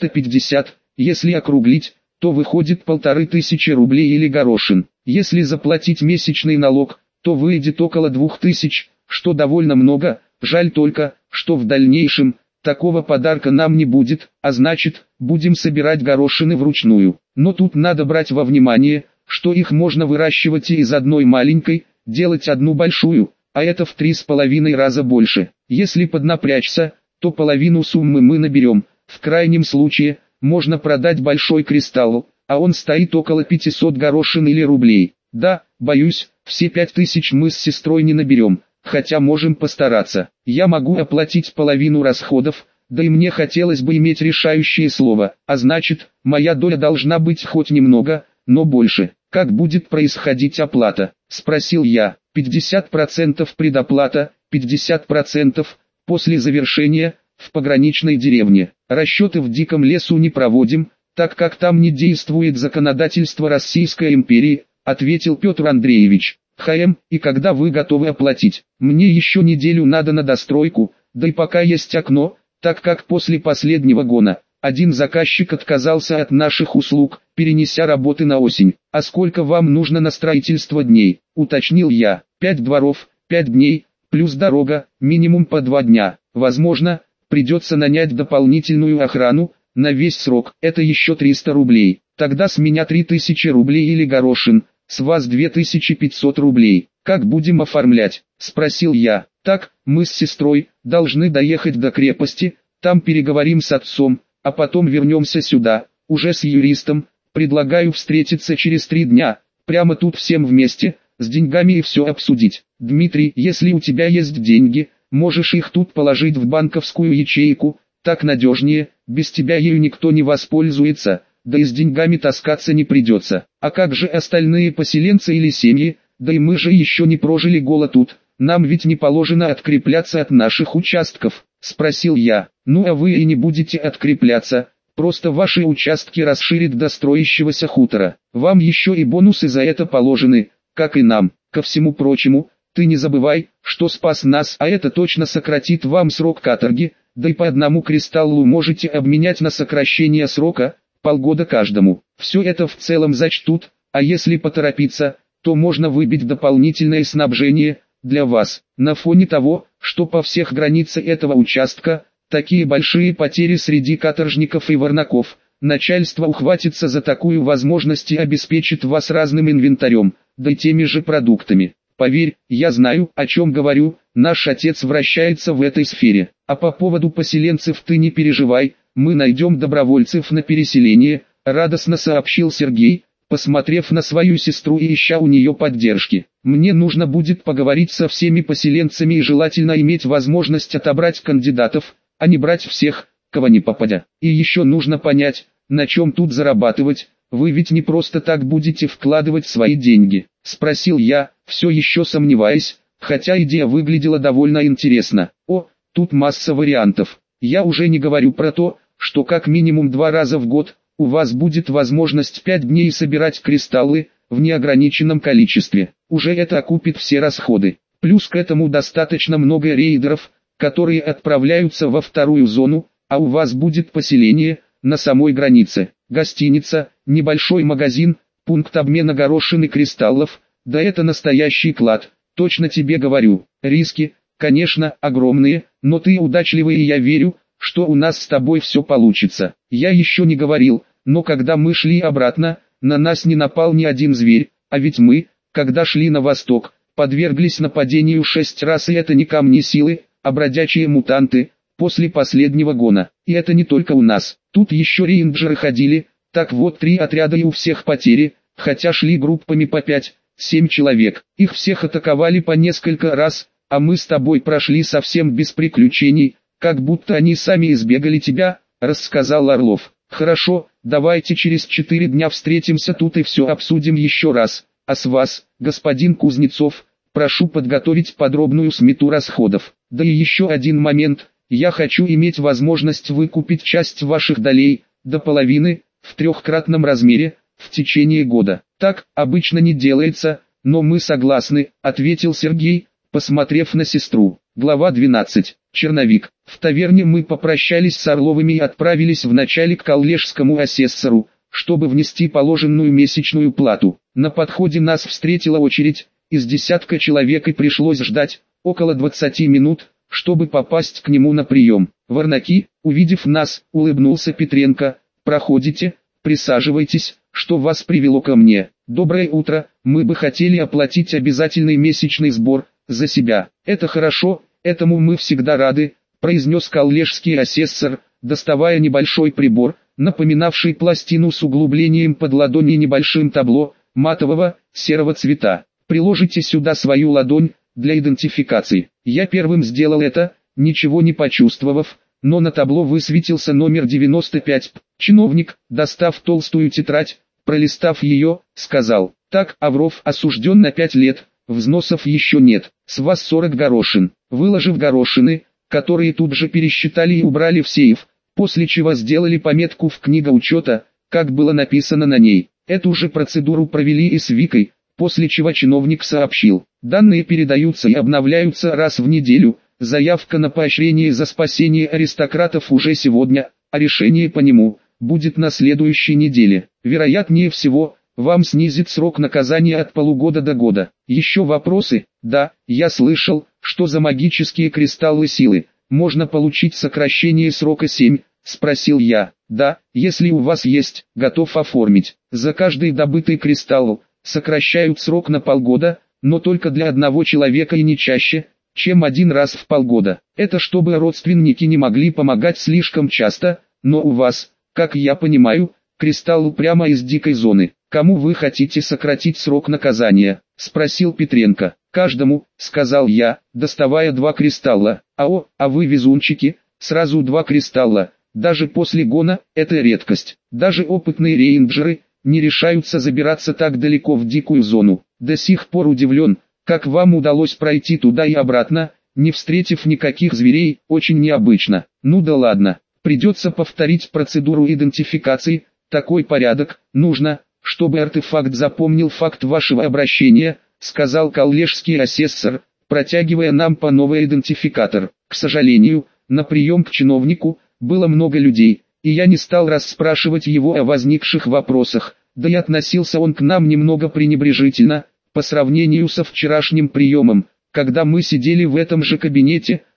450, если округлить, то выходит 1500 рублей или горошин. Если заплатить месячный налог, то выйдет около 2000, что довольно много. Жаль только, что в дальнейшем такого подарка нам не будет, а значит, будем собирать горошины вручную. Но тут надо брать во внимание, что их можно выращивать и из одной маленькой, делать одну большую, а это в 3,5 раза больше. Если поднапрячься, то половину суммы мы наберем. В крайнем случае, можно продать большой кристалл, а он стоит около 500 горошин или рублей. Да, боюсь, все 5000 мы с сестрой не наберем. Хотя можем постараться. Я могу оплатить половину расходов, да и мне хотелось бы иметь решающее слово, а значит, моя доля должна быть хоть немного, но больше. Как будет происходить оплата? Спросил я. 50% предоплата, 50% после завершения, в пограничной деревне. Расчеты в диком лесу не проводим, так как там не действует законодательство Российской империи, ответил Петр Андреевич. И когда вы готовы оплатить? Мне еще неделю надо на достройку, да и пока есть окно, так как после последнего гона один заказчик отказался от наших услуг, перенеся работы на осень. А сколько вам нужно на строительство дней? Уточнил я. 5 дворов, 5 дней, плюс дорога, минимум по 2 дня. Возможно, придется нанять дополнительную охрану, на весь срок, это еще 300 рублей. Тогда с меня 3000 рублей или горошин. С вас 2500 рублей. Как будем оформлять? Спросил я. Так, мы с сестрой должны доехать до крепости, там переговорим с отцом, а потом вернемся сюда, уже с юристом. Предлагаю встретиться через 3 дня, прямо тут всем вместе, с деньгами и все обсудить. Дмитрий, если у тебя есть деньги, можешь их тут положить в банковскую ячейку, так надежнее, без тебя ею никто не воспользуется. Да и с деньгами таскаться не придется. А как же остальные поселенцы или семьи? Да и мы же еще не прожили голод тут. Нам ведь не положено открепляться от наших участков, спросил я. Ну а вы и не будете открепляться, просто ваши участки расширит до строящегося хутора. Вам еще и бонусы за это положены, как и нам. Ко всему прочему, ты не забывай, что спас нас, а это точно сократит вам срок каторги, да и по 1 кристаллу можете обменять на сокращение срока, полгода каждому. Все это в целом зачтут, а если поторопиться, то можно выбить дополнительное снабжение для вас. На фоне того, что по всех границах этого участка Такие большие потери среди каторжников и ворнаков. Начальство ухватится за такую возможность и обеспечит вас разным инвентарем, да и теми же продуктами. Поверь, я знаю, о чем говорю, наш отец вращается в этой сфере. А по поводу поселенцев ты не переживай, мы найдем добровольцев на переселение, радостно сообщил Сергей, посмотрев на свою сестру и ища у нее поддержки. Мне нужно будет поговорить со всеми поселенцами и желательно иметь возможность отобрать кандидатов, а не брать всех, кого не попадя. И еще нужно понять, на чем тут зарабатывать. Вы ведь не просто так будете вкладывать свои деньги, спросил я, все еще сомневаясь, хотя идея выглядела довольно интересно. О, тут масса вариантов. Я уже не говорю про то, что как минимум 2 раза в год у вас будет возможность 5 дней собирать кристаллы в неограниченном количестве. Уже это окупит все расходы. Плюс к этому достаточно много рейдеров, которые отправляются во вторую зону, а у вас будет поселение на самой границе. Гостиница, небольшой магазин, пункт обмена горошин и кристаллов, да это настоящий клад, точно тебе говорю. Риски, конечно, огромные, но ты удачливый и я верю, что у нас с тобой все получится. Я еще не говорил, но когда мы шли обратно, на нас не напал ни один зверь, а ведь мы, когда шли на восток, подверглись нападению 6 раз, и это не камни силы, а бродячие мутанты, после последнего гона. И это не только у нас, тут еще рейнджеры ходили, так вот 3 отряда и у всех потери, хотя шли группами по 5-7 человек. Их всех атаковали по несколько раз, а мы с тобой прошли совсем без приключений, как будто они сами избегали тебя, рассказал Орлов. Хорошо, давайте через 4 дня встретимся тут и все обсудим еще раз. А с вас, господин Кузнецов, прошу подготовить подробную смету расходов. Да и еще один момент, я хочу иметь возможность выкупить часть ваших долей, до половины, в 3-кратном размере, в течение года. Так обычно не делается, но мы согласны, ответил Сергей, посмотрев на сестру. Глава 12. Черновик. В таверне мы попрощались с Орловыми и отправились вначале к коллежскому асессору, чтобы внести положенную месячную плату. На подходе нас встретила очередь из десятка человек и пришлось ждать около 20 минут, чтобы попасть к нему на прием. Ворнаки, увидев нас, улыбнулся Петренко. Проходите, присаживайтесь, что вас привело ко мне. Доброе утро, мы бы хотели оплатить обязательный месячный сбор за себя. Это хорошо, этому мы всегда рады, произнес коллежский асессор, доставая небольшой прибор, напоминавший пластину с углублением под ладонь и небольшим табло, матового, серого цвета. Приложите сюда свою ладонь, для идентификации. Я первым сделал это, ничего не почувствовав, но на табло высветился номер 95. Чиновник, достав толстую тетрадь, пролистав ее, сказал: «Так, Авров осужден на 5 лет, взносов еще нет, с вас 40 горошин». Выложив горошины, которые тут же пересчитали и убрали в сейф, после чего сделали пометку в книгоучета, как было написано на ней. Эту же процедуру провели и с Викой, после чего чиновник сообщил: «Данные передаются и обновляются раз в неделю, заявка на поощрение за спасение аристократов уже сегодня, а решение по нему будет на следующей неделе. Вероятнее всего, вам снизит срок наказания от полугода до года». Еще вопросы? Да, я слышал, что за магические кристаллы силы можно получить сокращение срока 7, спросил я. Да, если у вас есть, готов оформить. За каждый добытый кристалл сокращают срок на полгода, но только для одного человека и не чаще, чем 1 раз в полгода. Это чтобы родственники не могли помогать слишком часто, но у вас, как я понимаю, кристалл прямо из дикой зоны. Кому вы хотите сократить срок наказания? Спросил Петренко. Каждому, сказал я, доставая 2 кристалла. А вы везунчики, сразу 2 кристалла. Даже после гона, это редкость. Даже опытные рейнджеры не решаются забираться так далеко в дикую зону. До сих пор удивлен, как вам удалось пройти туда и обратно, не встретив никаких зверей, очень необычно. Ну да ладно, придется повторить процедуру идентификации, такой порядок, нужно, чтобы артефакт запомнил факт вашего обращения, сказал коллежский асессор, протягивая нам по новый идентификатор. К сожалению, на прием к чиновнику было много людей, и я не стал расспрашивать его о возникших вопросах, да и относился он к нам немного пренебрежительно, по сравнению со вчерашним приемом, когда мы сидели в этом же кабинете,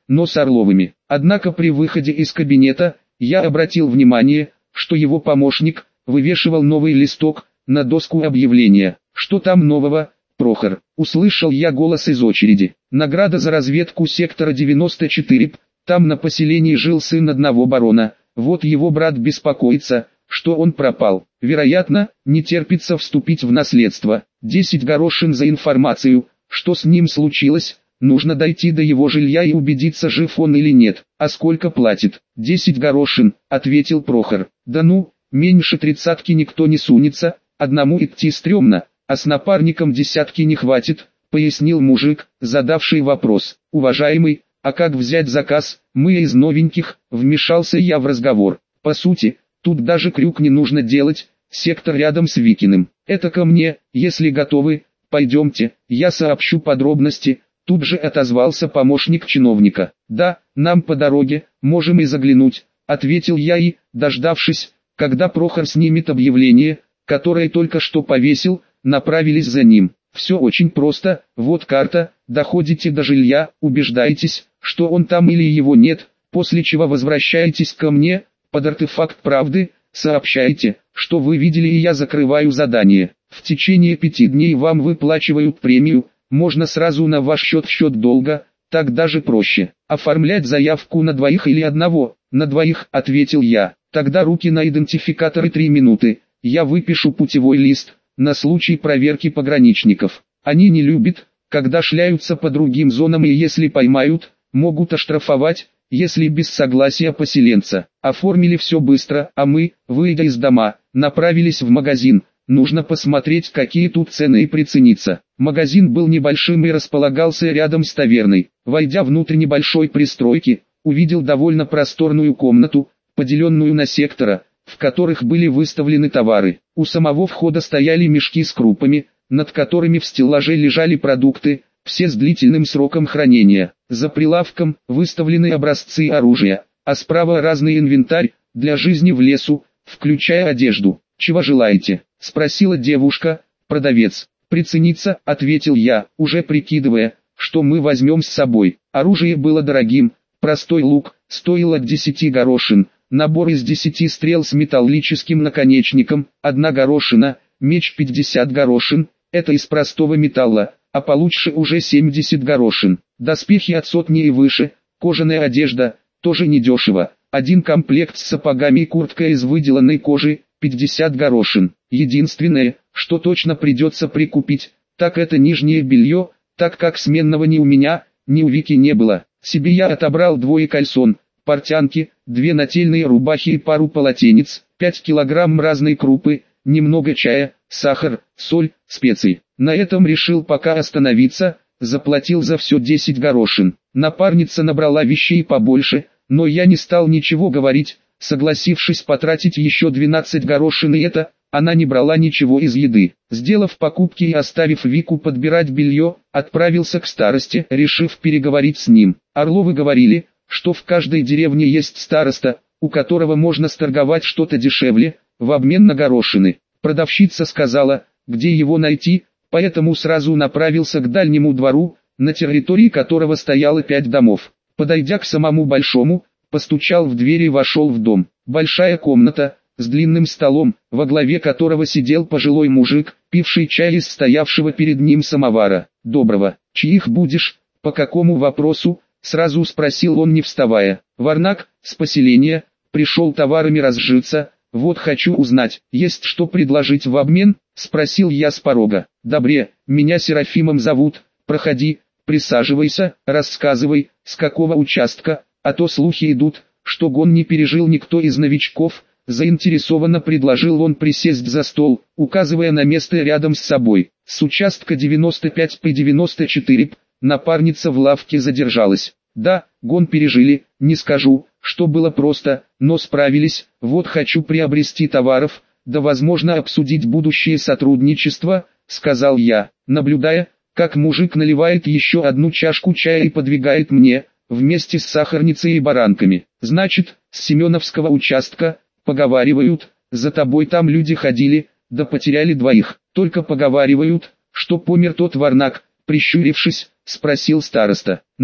но с Орловыми. Однако при выходе из кабинета, я обратил внимание, что его помощник вывешивал новый листок на доску объявления. «Что там нового, Прохор?» — услышал я голос из очереди. «Награда за разведку сектора 94, там на поселении жил сын одного барона, вот его брат беспокоится, что он пропал. Вероятно, не терпится вступить в наследство. 10 горошин за информацию, что с ним случилось, нужно дойти до его жилья и убедиться, жив он или нет. А сколько платит?» 10 горошин, ответил Прохор. «Да ну, меньше 30-ки никто не сунется, одному идти стрёмно, а с напарником десятки не хватит», пояснил мужик, задавший вопрос. «Уважаемый, а как взять заказ, мы из новеньких», вмешался я в разговор. «По сути, тут даже крюк не нужно делать, сектор рядом с Викиным. Это ко мне, если готовы, пойдемте, я сообщу подробности», тут же отозвался помощник чиновника. «Да, нам по дороге, можем и заглянуть», ответил я и, дождавшись, когда Прохор снимет объявление, которое только что повесил, направились за ним. Все очень просто, вот карта, доходите до жилья, убеждаетесь, что он там или его нет, после чего возвращаетесь ко мне, под артефакт правды, сообщаете, что вы видели, и я закрываю задание. В течение 5 дней вам выплачивают премию, можно сразу на ваш счет в счет долга, так даже проще. Оформлять заявку на 2 или 1, на 2, ответил я. Тогда руки на идентификаторы 3 минуты, я выпишу путевой лист, на случай проверки пограничников. Они не любят, когда шляются по другим зонам, и если поймают, могут оштрафовать, если без согласия поселенца. Оформили все быстро, а мы, выйдя из дома, направились в магазин. Нужно посмотреть, какие тут цены, и прицениться. Магазин был небольшим и располагался рядом с таверной. Войдя внутрь небольшой пристройки, увидел довольно просторную комнату, поделенную на сектора, в которых были выставлены товары. У самого входа стояли мешки с крупами, над которыми в стеллаже лежали продукты, все с длительным сроком хранения. За прилавком выставлены образцы оружия, а справа разный инвентарь для жизни в лесу, включая одежду. «Чего желаете?» — спросила девушка. «Продавец». «Прицениться», — ответил я, уже прикидывая, что мы возьмем с собой. Оружие было дорогим, простой лук стоил от 10 горошин, набор из 10 стрел с металлическим наконечником, 1 горошина, меч 50 горошин, это из простого металла, а получше уже 70 горошин. Доспехи от 100 и выше, кожаная одежда, тоже недешево. 1 комплект с сапогами и куртка из выделанной кожи, 50 горошин. Единственное, что точно придется прикупить, так это нижнее белье, так как сменного ни у меня, ни у Вики не было. Себе я отобрал 2 кальсон, портянки, 2 нательные рубахи и пару полотенец, 5 килограмм разной крупы, немного чая, сахар, соль, специи. На этом решил пока остановиться, заплатил за все 10 горошин. Напарница набрала вещей побольше, но я не стал ничего говорить, согласившись потратить еще 12 горошин, и это, она не брала ничего из еды. Сделав покупки и оставив Вику подбирать белье, отправился к старосте, решив переговорить с ним. Орловы говорили, что в каждой деревне есть староста, у которого можно сторговать что-то дешевле, в обмен на горошины. Продавщица сказала, где его найти, поэтому сразу направился к дальнему двору, на территории которого стояло 5 домов. Подойдя к самому большому, постучал в дверь и вошел в дом. Большая комната, с длинным столом, во главе которого сидел пожилой мужик, пивший чай из стоявшего перед ним самовара. «Доброго, чьих будешь, по какому вопросу?» Сразу спросил он, не вставая. «Варнак, с поселения, пришел товарами разжиться, вот хочу узнать, есть что предложить в обмен?» Спросил я с порога. «Добре, меня Серафимом зовут, проходи, присаживайся, рассказывай, с какого участка, а то слухи идут, что гон не пережил никто из новичков». Заинтересованно предложил он присесть за стол, указывая на место рядом с собой. С участка 95 по 94 напарница в лавке задержалась. «Да, гон пережили, не скажу, что было просто, но справились, вот хочу приобрести товаров, да возможно обсудить будущее сотрудничество», сказал я, наблюдая, как мужик наливает еще 1 чашку чая и подвигает мне, вместе с сахарницей и баранками. «Значит, с Семеновского участка, поговаривают, за тобой там люди ходили, да потеряли 2, только поговаривают, что помер тот Варнак», прищурившись, спросил староста. «Ну,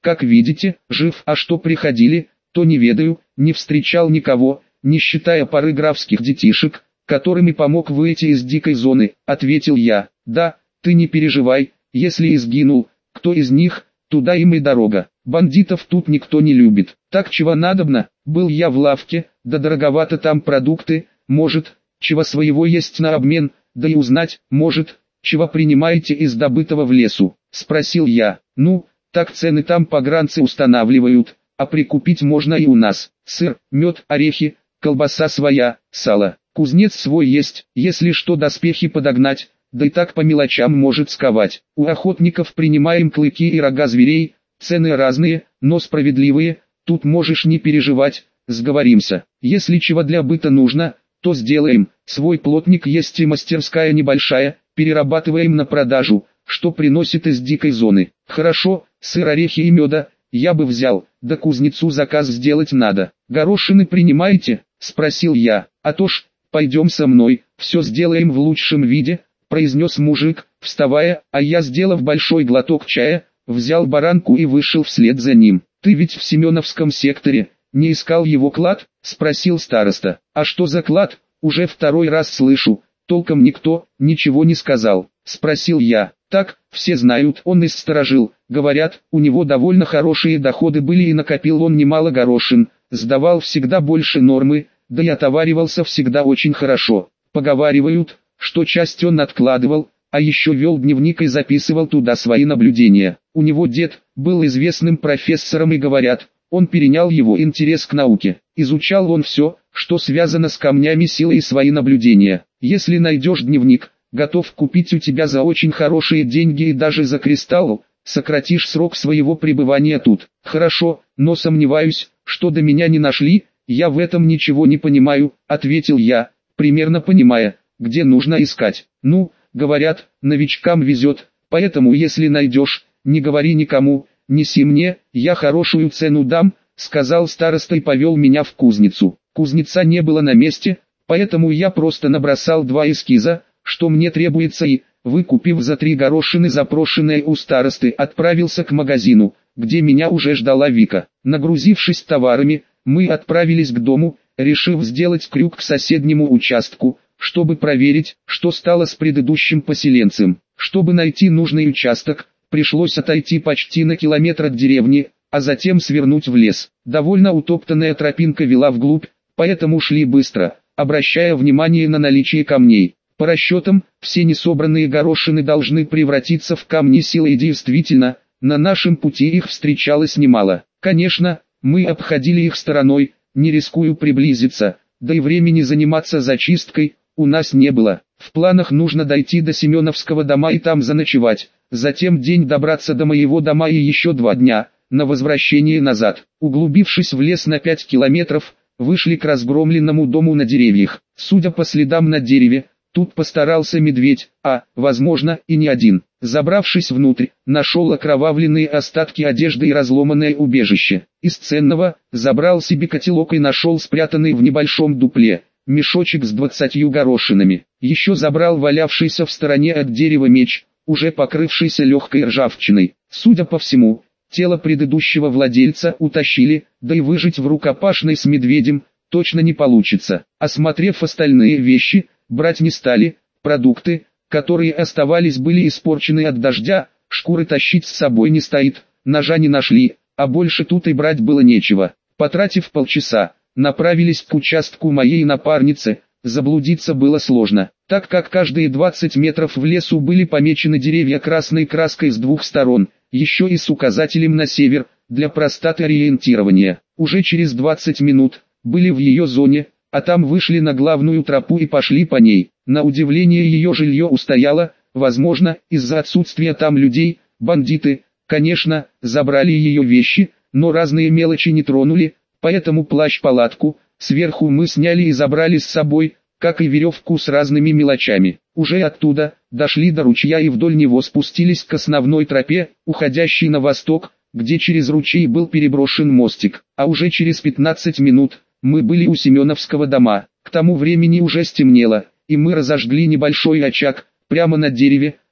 как видите, жив, а что приходили, то не ведаю, не встречал никого, не считая пары графских детишек, которым и помог выйти из дикой зоны, ответил я. Да, ты не переживай, если и сгинул, кто из них, туда им и дорога. Бандитов тут никто не любит. Так чего надобно, был я в лавке, да дороговато там продукты, может, чего своего есть на обмен, да и узнать, может, чего принимаете из добытого в лесу, спросил я. Ну, так цены там погранцы устанавливают, а прикупить можно и у нас. Сыр, мед, орехи, колбаса своя, сало. Кузнец свой есть, если что доспехи подогнать, да и так по мелочам может сковать. У охотников принимаем клыки и рога зверей, цены разные, но справедливые, тут можешь не переживать, сговоримся. Если чего для быта нужно, то сделаем, свой плотник есть и мастерская небольшая, перерабатываем на продажу, что приносит из дикой зоны. Хорошо, сыр, орехи и меда, я бы взял, да кузнецу заказ сделать надо. Горошины принимаете? Спросил я. А то ж, пойдем со мной, все сделаем в лучшем виде, произнес мужик, вставая, а я, сделав большой глоток чая, взял баранку и вышел вслед за ним. Ты ведь в Семеновском секторе, не искал его клад? Спросил староста. А что за клад? Уже второй раз слышу, толком никто, ничего не сказал. Спросил я. Так, все знают, он из сторожил, говорят, у него довольно хорошие доходы были и накопил он немало горошин, сдавал всегда больше нормы, да и отоваривался всегда очень хорошо. Поговаривают, что часть он откладывал, а еще вел дневник и записывал туда свои наблюдения. У него дед был известным профессором и говорят, он перенял его интерес к науке. Изучал он все, что связано с камнями силы и свои наблюдения. Если найдешь дневник, готов купить у тебя за очень хорошие деньги и даже за кристалл, сократишь срок своего пребывания тут. Хорошо, но сомневаюсь, что до меня не нашли, я в этом ничего не понимаю, ответил я, примерно понимая, где нужно искать. Ну, говорят, новичкам везет, поэтому если найдешь, не говори никому, неси мне, я хорошую цену дам, сказал староста и повел меня в кузницу. Кузнеца не было на месте, поэтому я просто набросал два эскиза, что мне требуется и, выкупив за 3 горошины запрошенные у старосты, отправился к магазину, где меня уже ждала Вика. Нагрузившись товарами, мы отправились к дому, решив сделать крюк к соседнему участку, чтобы проверить, что стало с предыдущим поселенцем. Чтобы найти нужный участок, пришлось отойти почти на километр от деревни, а затем свернуть в лес. Довольно утоптанная тропинка вела вглубь, поэтому шли быстро, обращая внимание на наличие камней. По расчетам, все несобранные горошины должны превратиться в камни силы, и действительно, на нашем пути их встречалось немало. Конечно, мы обходили их стороной, не рискуя приблизиться, да и времени заниматься зачисткой у нас не было. В планах нужно дойти до Семеновского дома и там заночевать, затем день добраться до моего дома и еще 2 дня, на возвращение назад. Углубившись в лес на 5 километров, вышли к разгромленному дому на деревьях. Судя по следам на дереве, тут постарался медведь, а, возможно, и не один. Забравшись внутрь, нашел окровавленные остатки одежды и разломанное убежище. Из ценного, забрал себе котелок и нашел спрятанный в небольшом дупле мешочек с 20 горошинами. Еще забрал валявшийся в стороне от дерева меч, уже покрывшийся легкой ржавчиной. Судя по всему, тело предыдущего владельца утащили, да и выжить в рукопашной с медведем точно не получится. Осмотрев остальные вещи, брать не стали, продукты, которые оставались, были испорчены от дождя, шкуры тащить с собой не стоит, ножа не нашли, а больше тут и брать было нечего. Потратив полчаса, направились к участку моей напарницы. Заблудиться было сложно, так как каждые 20 метров в лесу были помечены деревья красной краской с 2 сторон, еще и с указателем на север, для простоты ориентирования. Уже через 20 минут были в ее зоне, а там вышли на главную тропу и пошли по ней. На удивление, ее жилье устояло, возможно, из-за отсутствия там людей. Бандиты, конечно, забрали ее вещи, но разные мелочи не тронули, поэтому плащ-палатку сверху мы сняли и забрали с собой, как и веревку с разными мелочами. Уже оттуда дошли до ручья и вдоль него спустились к основной тропе, уходящей на восток, где через ручей был переброшен мостик. А уже через 15 минут мы были у Семеновского дома. К тому времени уже стемнело, и мы разожгли небольшой очаг прямо на дереве,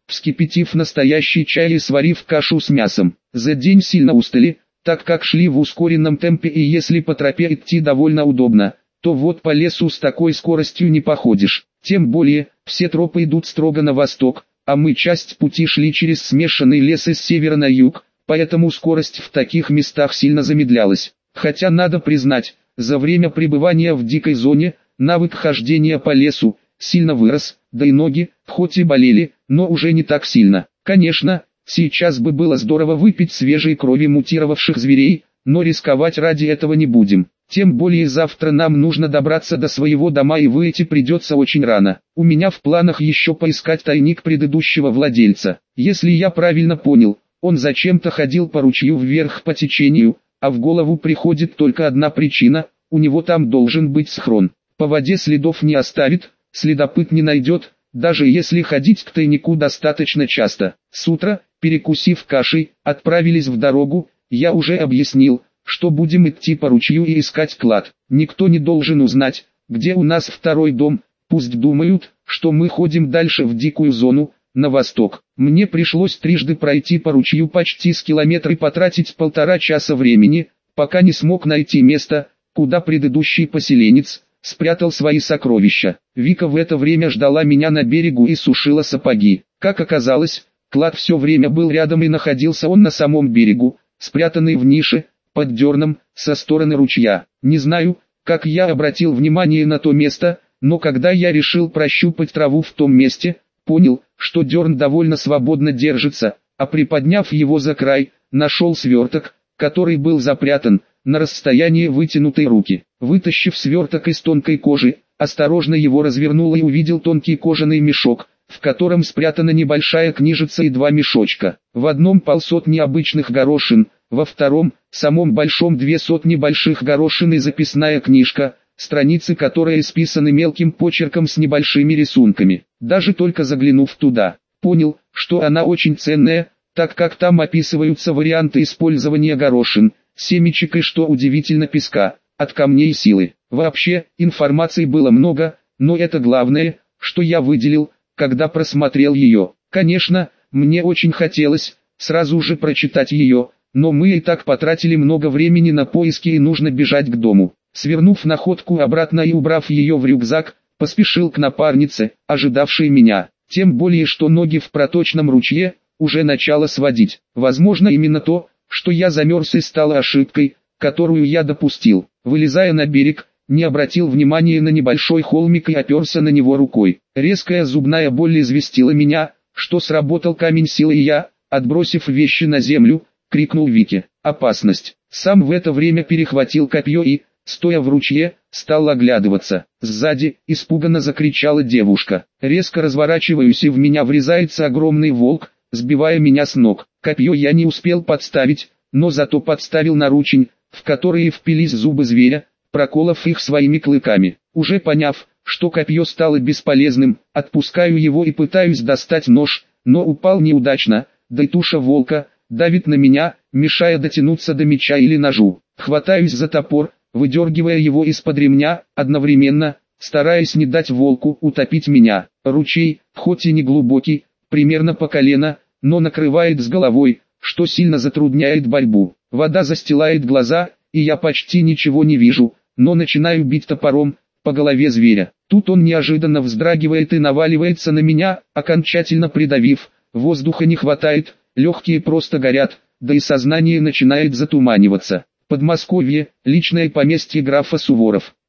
вскипятив настоящий чай и сварив кашу с мясом. За день сильно устали, так как шли в ускоренном темпе, и если по тропе идти довольно удобно, то вот по лесу с такой скоростью не походишь. Тем более, все тропы идут строго на восток, а мы часть пути шли через смешанный лес из севера на юг, поэтому скорость в таких местах сильно замедлялась. Хотя надо признать, за время пребывания в дикой зоне, навык хождения по лесу сильно вырос, да и ноги, хоть и болели, но уже не так сильно. Конечно, сейчас бы было здорово выпить свежей крови мутировавших зверей, но рисковать ради этого не будем. Тем более завтра нам нужно добраться до своего дома, и выйти придется очень рано. У меня в планах еще поискать тайник предыдущего владельца. Если я правильно понял, он зачем-то ходил по ручью вверх по течению, а в голову приходит только одна причина: у него там должен быть схрон. По воде следов не оставит, следопыт не найдет, даже если ходить к тайнику достаточно часто. С утра, перекусив кашей, отправились в дорогу. Я уже объяснил, что будем идти по ручью и искать клад. Никто не должен узнать, где у нас второй дом, пусть думают, что мы ходим дальше в дикую зону, на восток. Мне пришлось трижды пройти по ручью почти с километра и потратить 1,5 часа времени, пока не смог найти место, куда предыдущий поселенец спрятал свои сокровища. Вика в это время ждала меня на берегу и сушила сапоги. Как оказалось, клад все время был рядом, и находился он на самом берегу, спрятанный в нише, под дерном, со стороны ручья. Не знаю, как я обратил внимание на то место, но когда я решил прощупать траву в том месте, понял, что дерн довольно свободно держится, а приподняв его за край, нашел сверток, который был запрятан на расстоянии вытянутой руки. Вытащив сверток из тонкой кожи, осторожно его развернул и увидел тонкий кожаный мешок, в котором спрятана небольшая книжица и 2 мешочка. В одном 500 необычных горошин, во втором, самом большом, 200 небольших горошин и записная книжка, страницы которой исписаны мелким почерком с небольшими рисунками. Даже только заглянув туда, понял, что она очень ценная, так как там описываются варианты использования горошин, семечек и, что удивительно, песка, от камней силы. Вообще, информации было много, но это главное, что я выделил, когда просмотрел ее. Конечно, мне очень хотелось сразу же прочитать ее, но мы и так потратили много времени на поиски, и нужно бежать к дому. Свернув находку обратно и убрав ее в рюкзак, поспешил к напарнице, ожидавшей меня. Тем более, что ноги в проточном ручье уже начало сводить. Возможно, именно то, что я замерз, и стало ошибкой, которую я допустил. Вылезая на берег, не обратил внимания на небольшой холмик и оперся на него рукой. Резкая зубная боль известила меня, что сработал камень силы, и я, отбросив вещи на землю, крикнул Вике: «Опасность!». Сам в это время перехватил копье и, стоя в ручье, стал оглядываться. Сзади испуганно закричала девушка. Резко разворачиваюсь, и в меня врезается огромный волк, сбивая меня с ног. Копье я не успел подставить, но зато подставил наручень, в которые впились зубы зверя, проколов их своими клыками. Уже поняв, что копье стало бесполезным, отпускаю его и пытаюсь достать нож, но упал неудачно, да и туша волка давит на меня, мешая дотянуться до меча или ножу. Хватаюсь за топор, выдергивая его из-под ремня, одновременно стараясь не дать волку утопить меня. Ручей, хоть и не глубокий, примерно по колено, но накрывает с головой, что сильно затрудняет борьбу. Вода застилает глаза, и я почти ничего не вижу, но начинаю бить топором по голове зверя. Тут он неожиданно вздрагивает и наваливается на меня, окончательно придавив. Воздуха не хватает, легкие просто горят, да и сознание начинает затуманиваться. Подмосковье, личное поместье графа Суворов.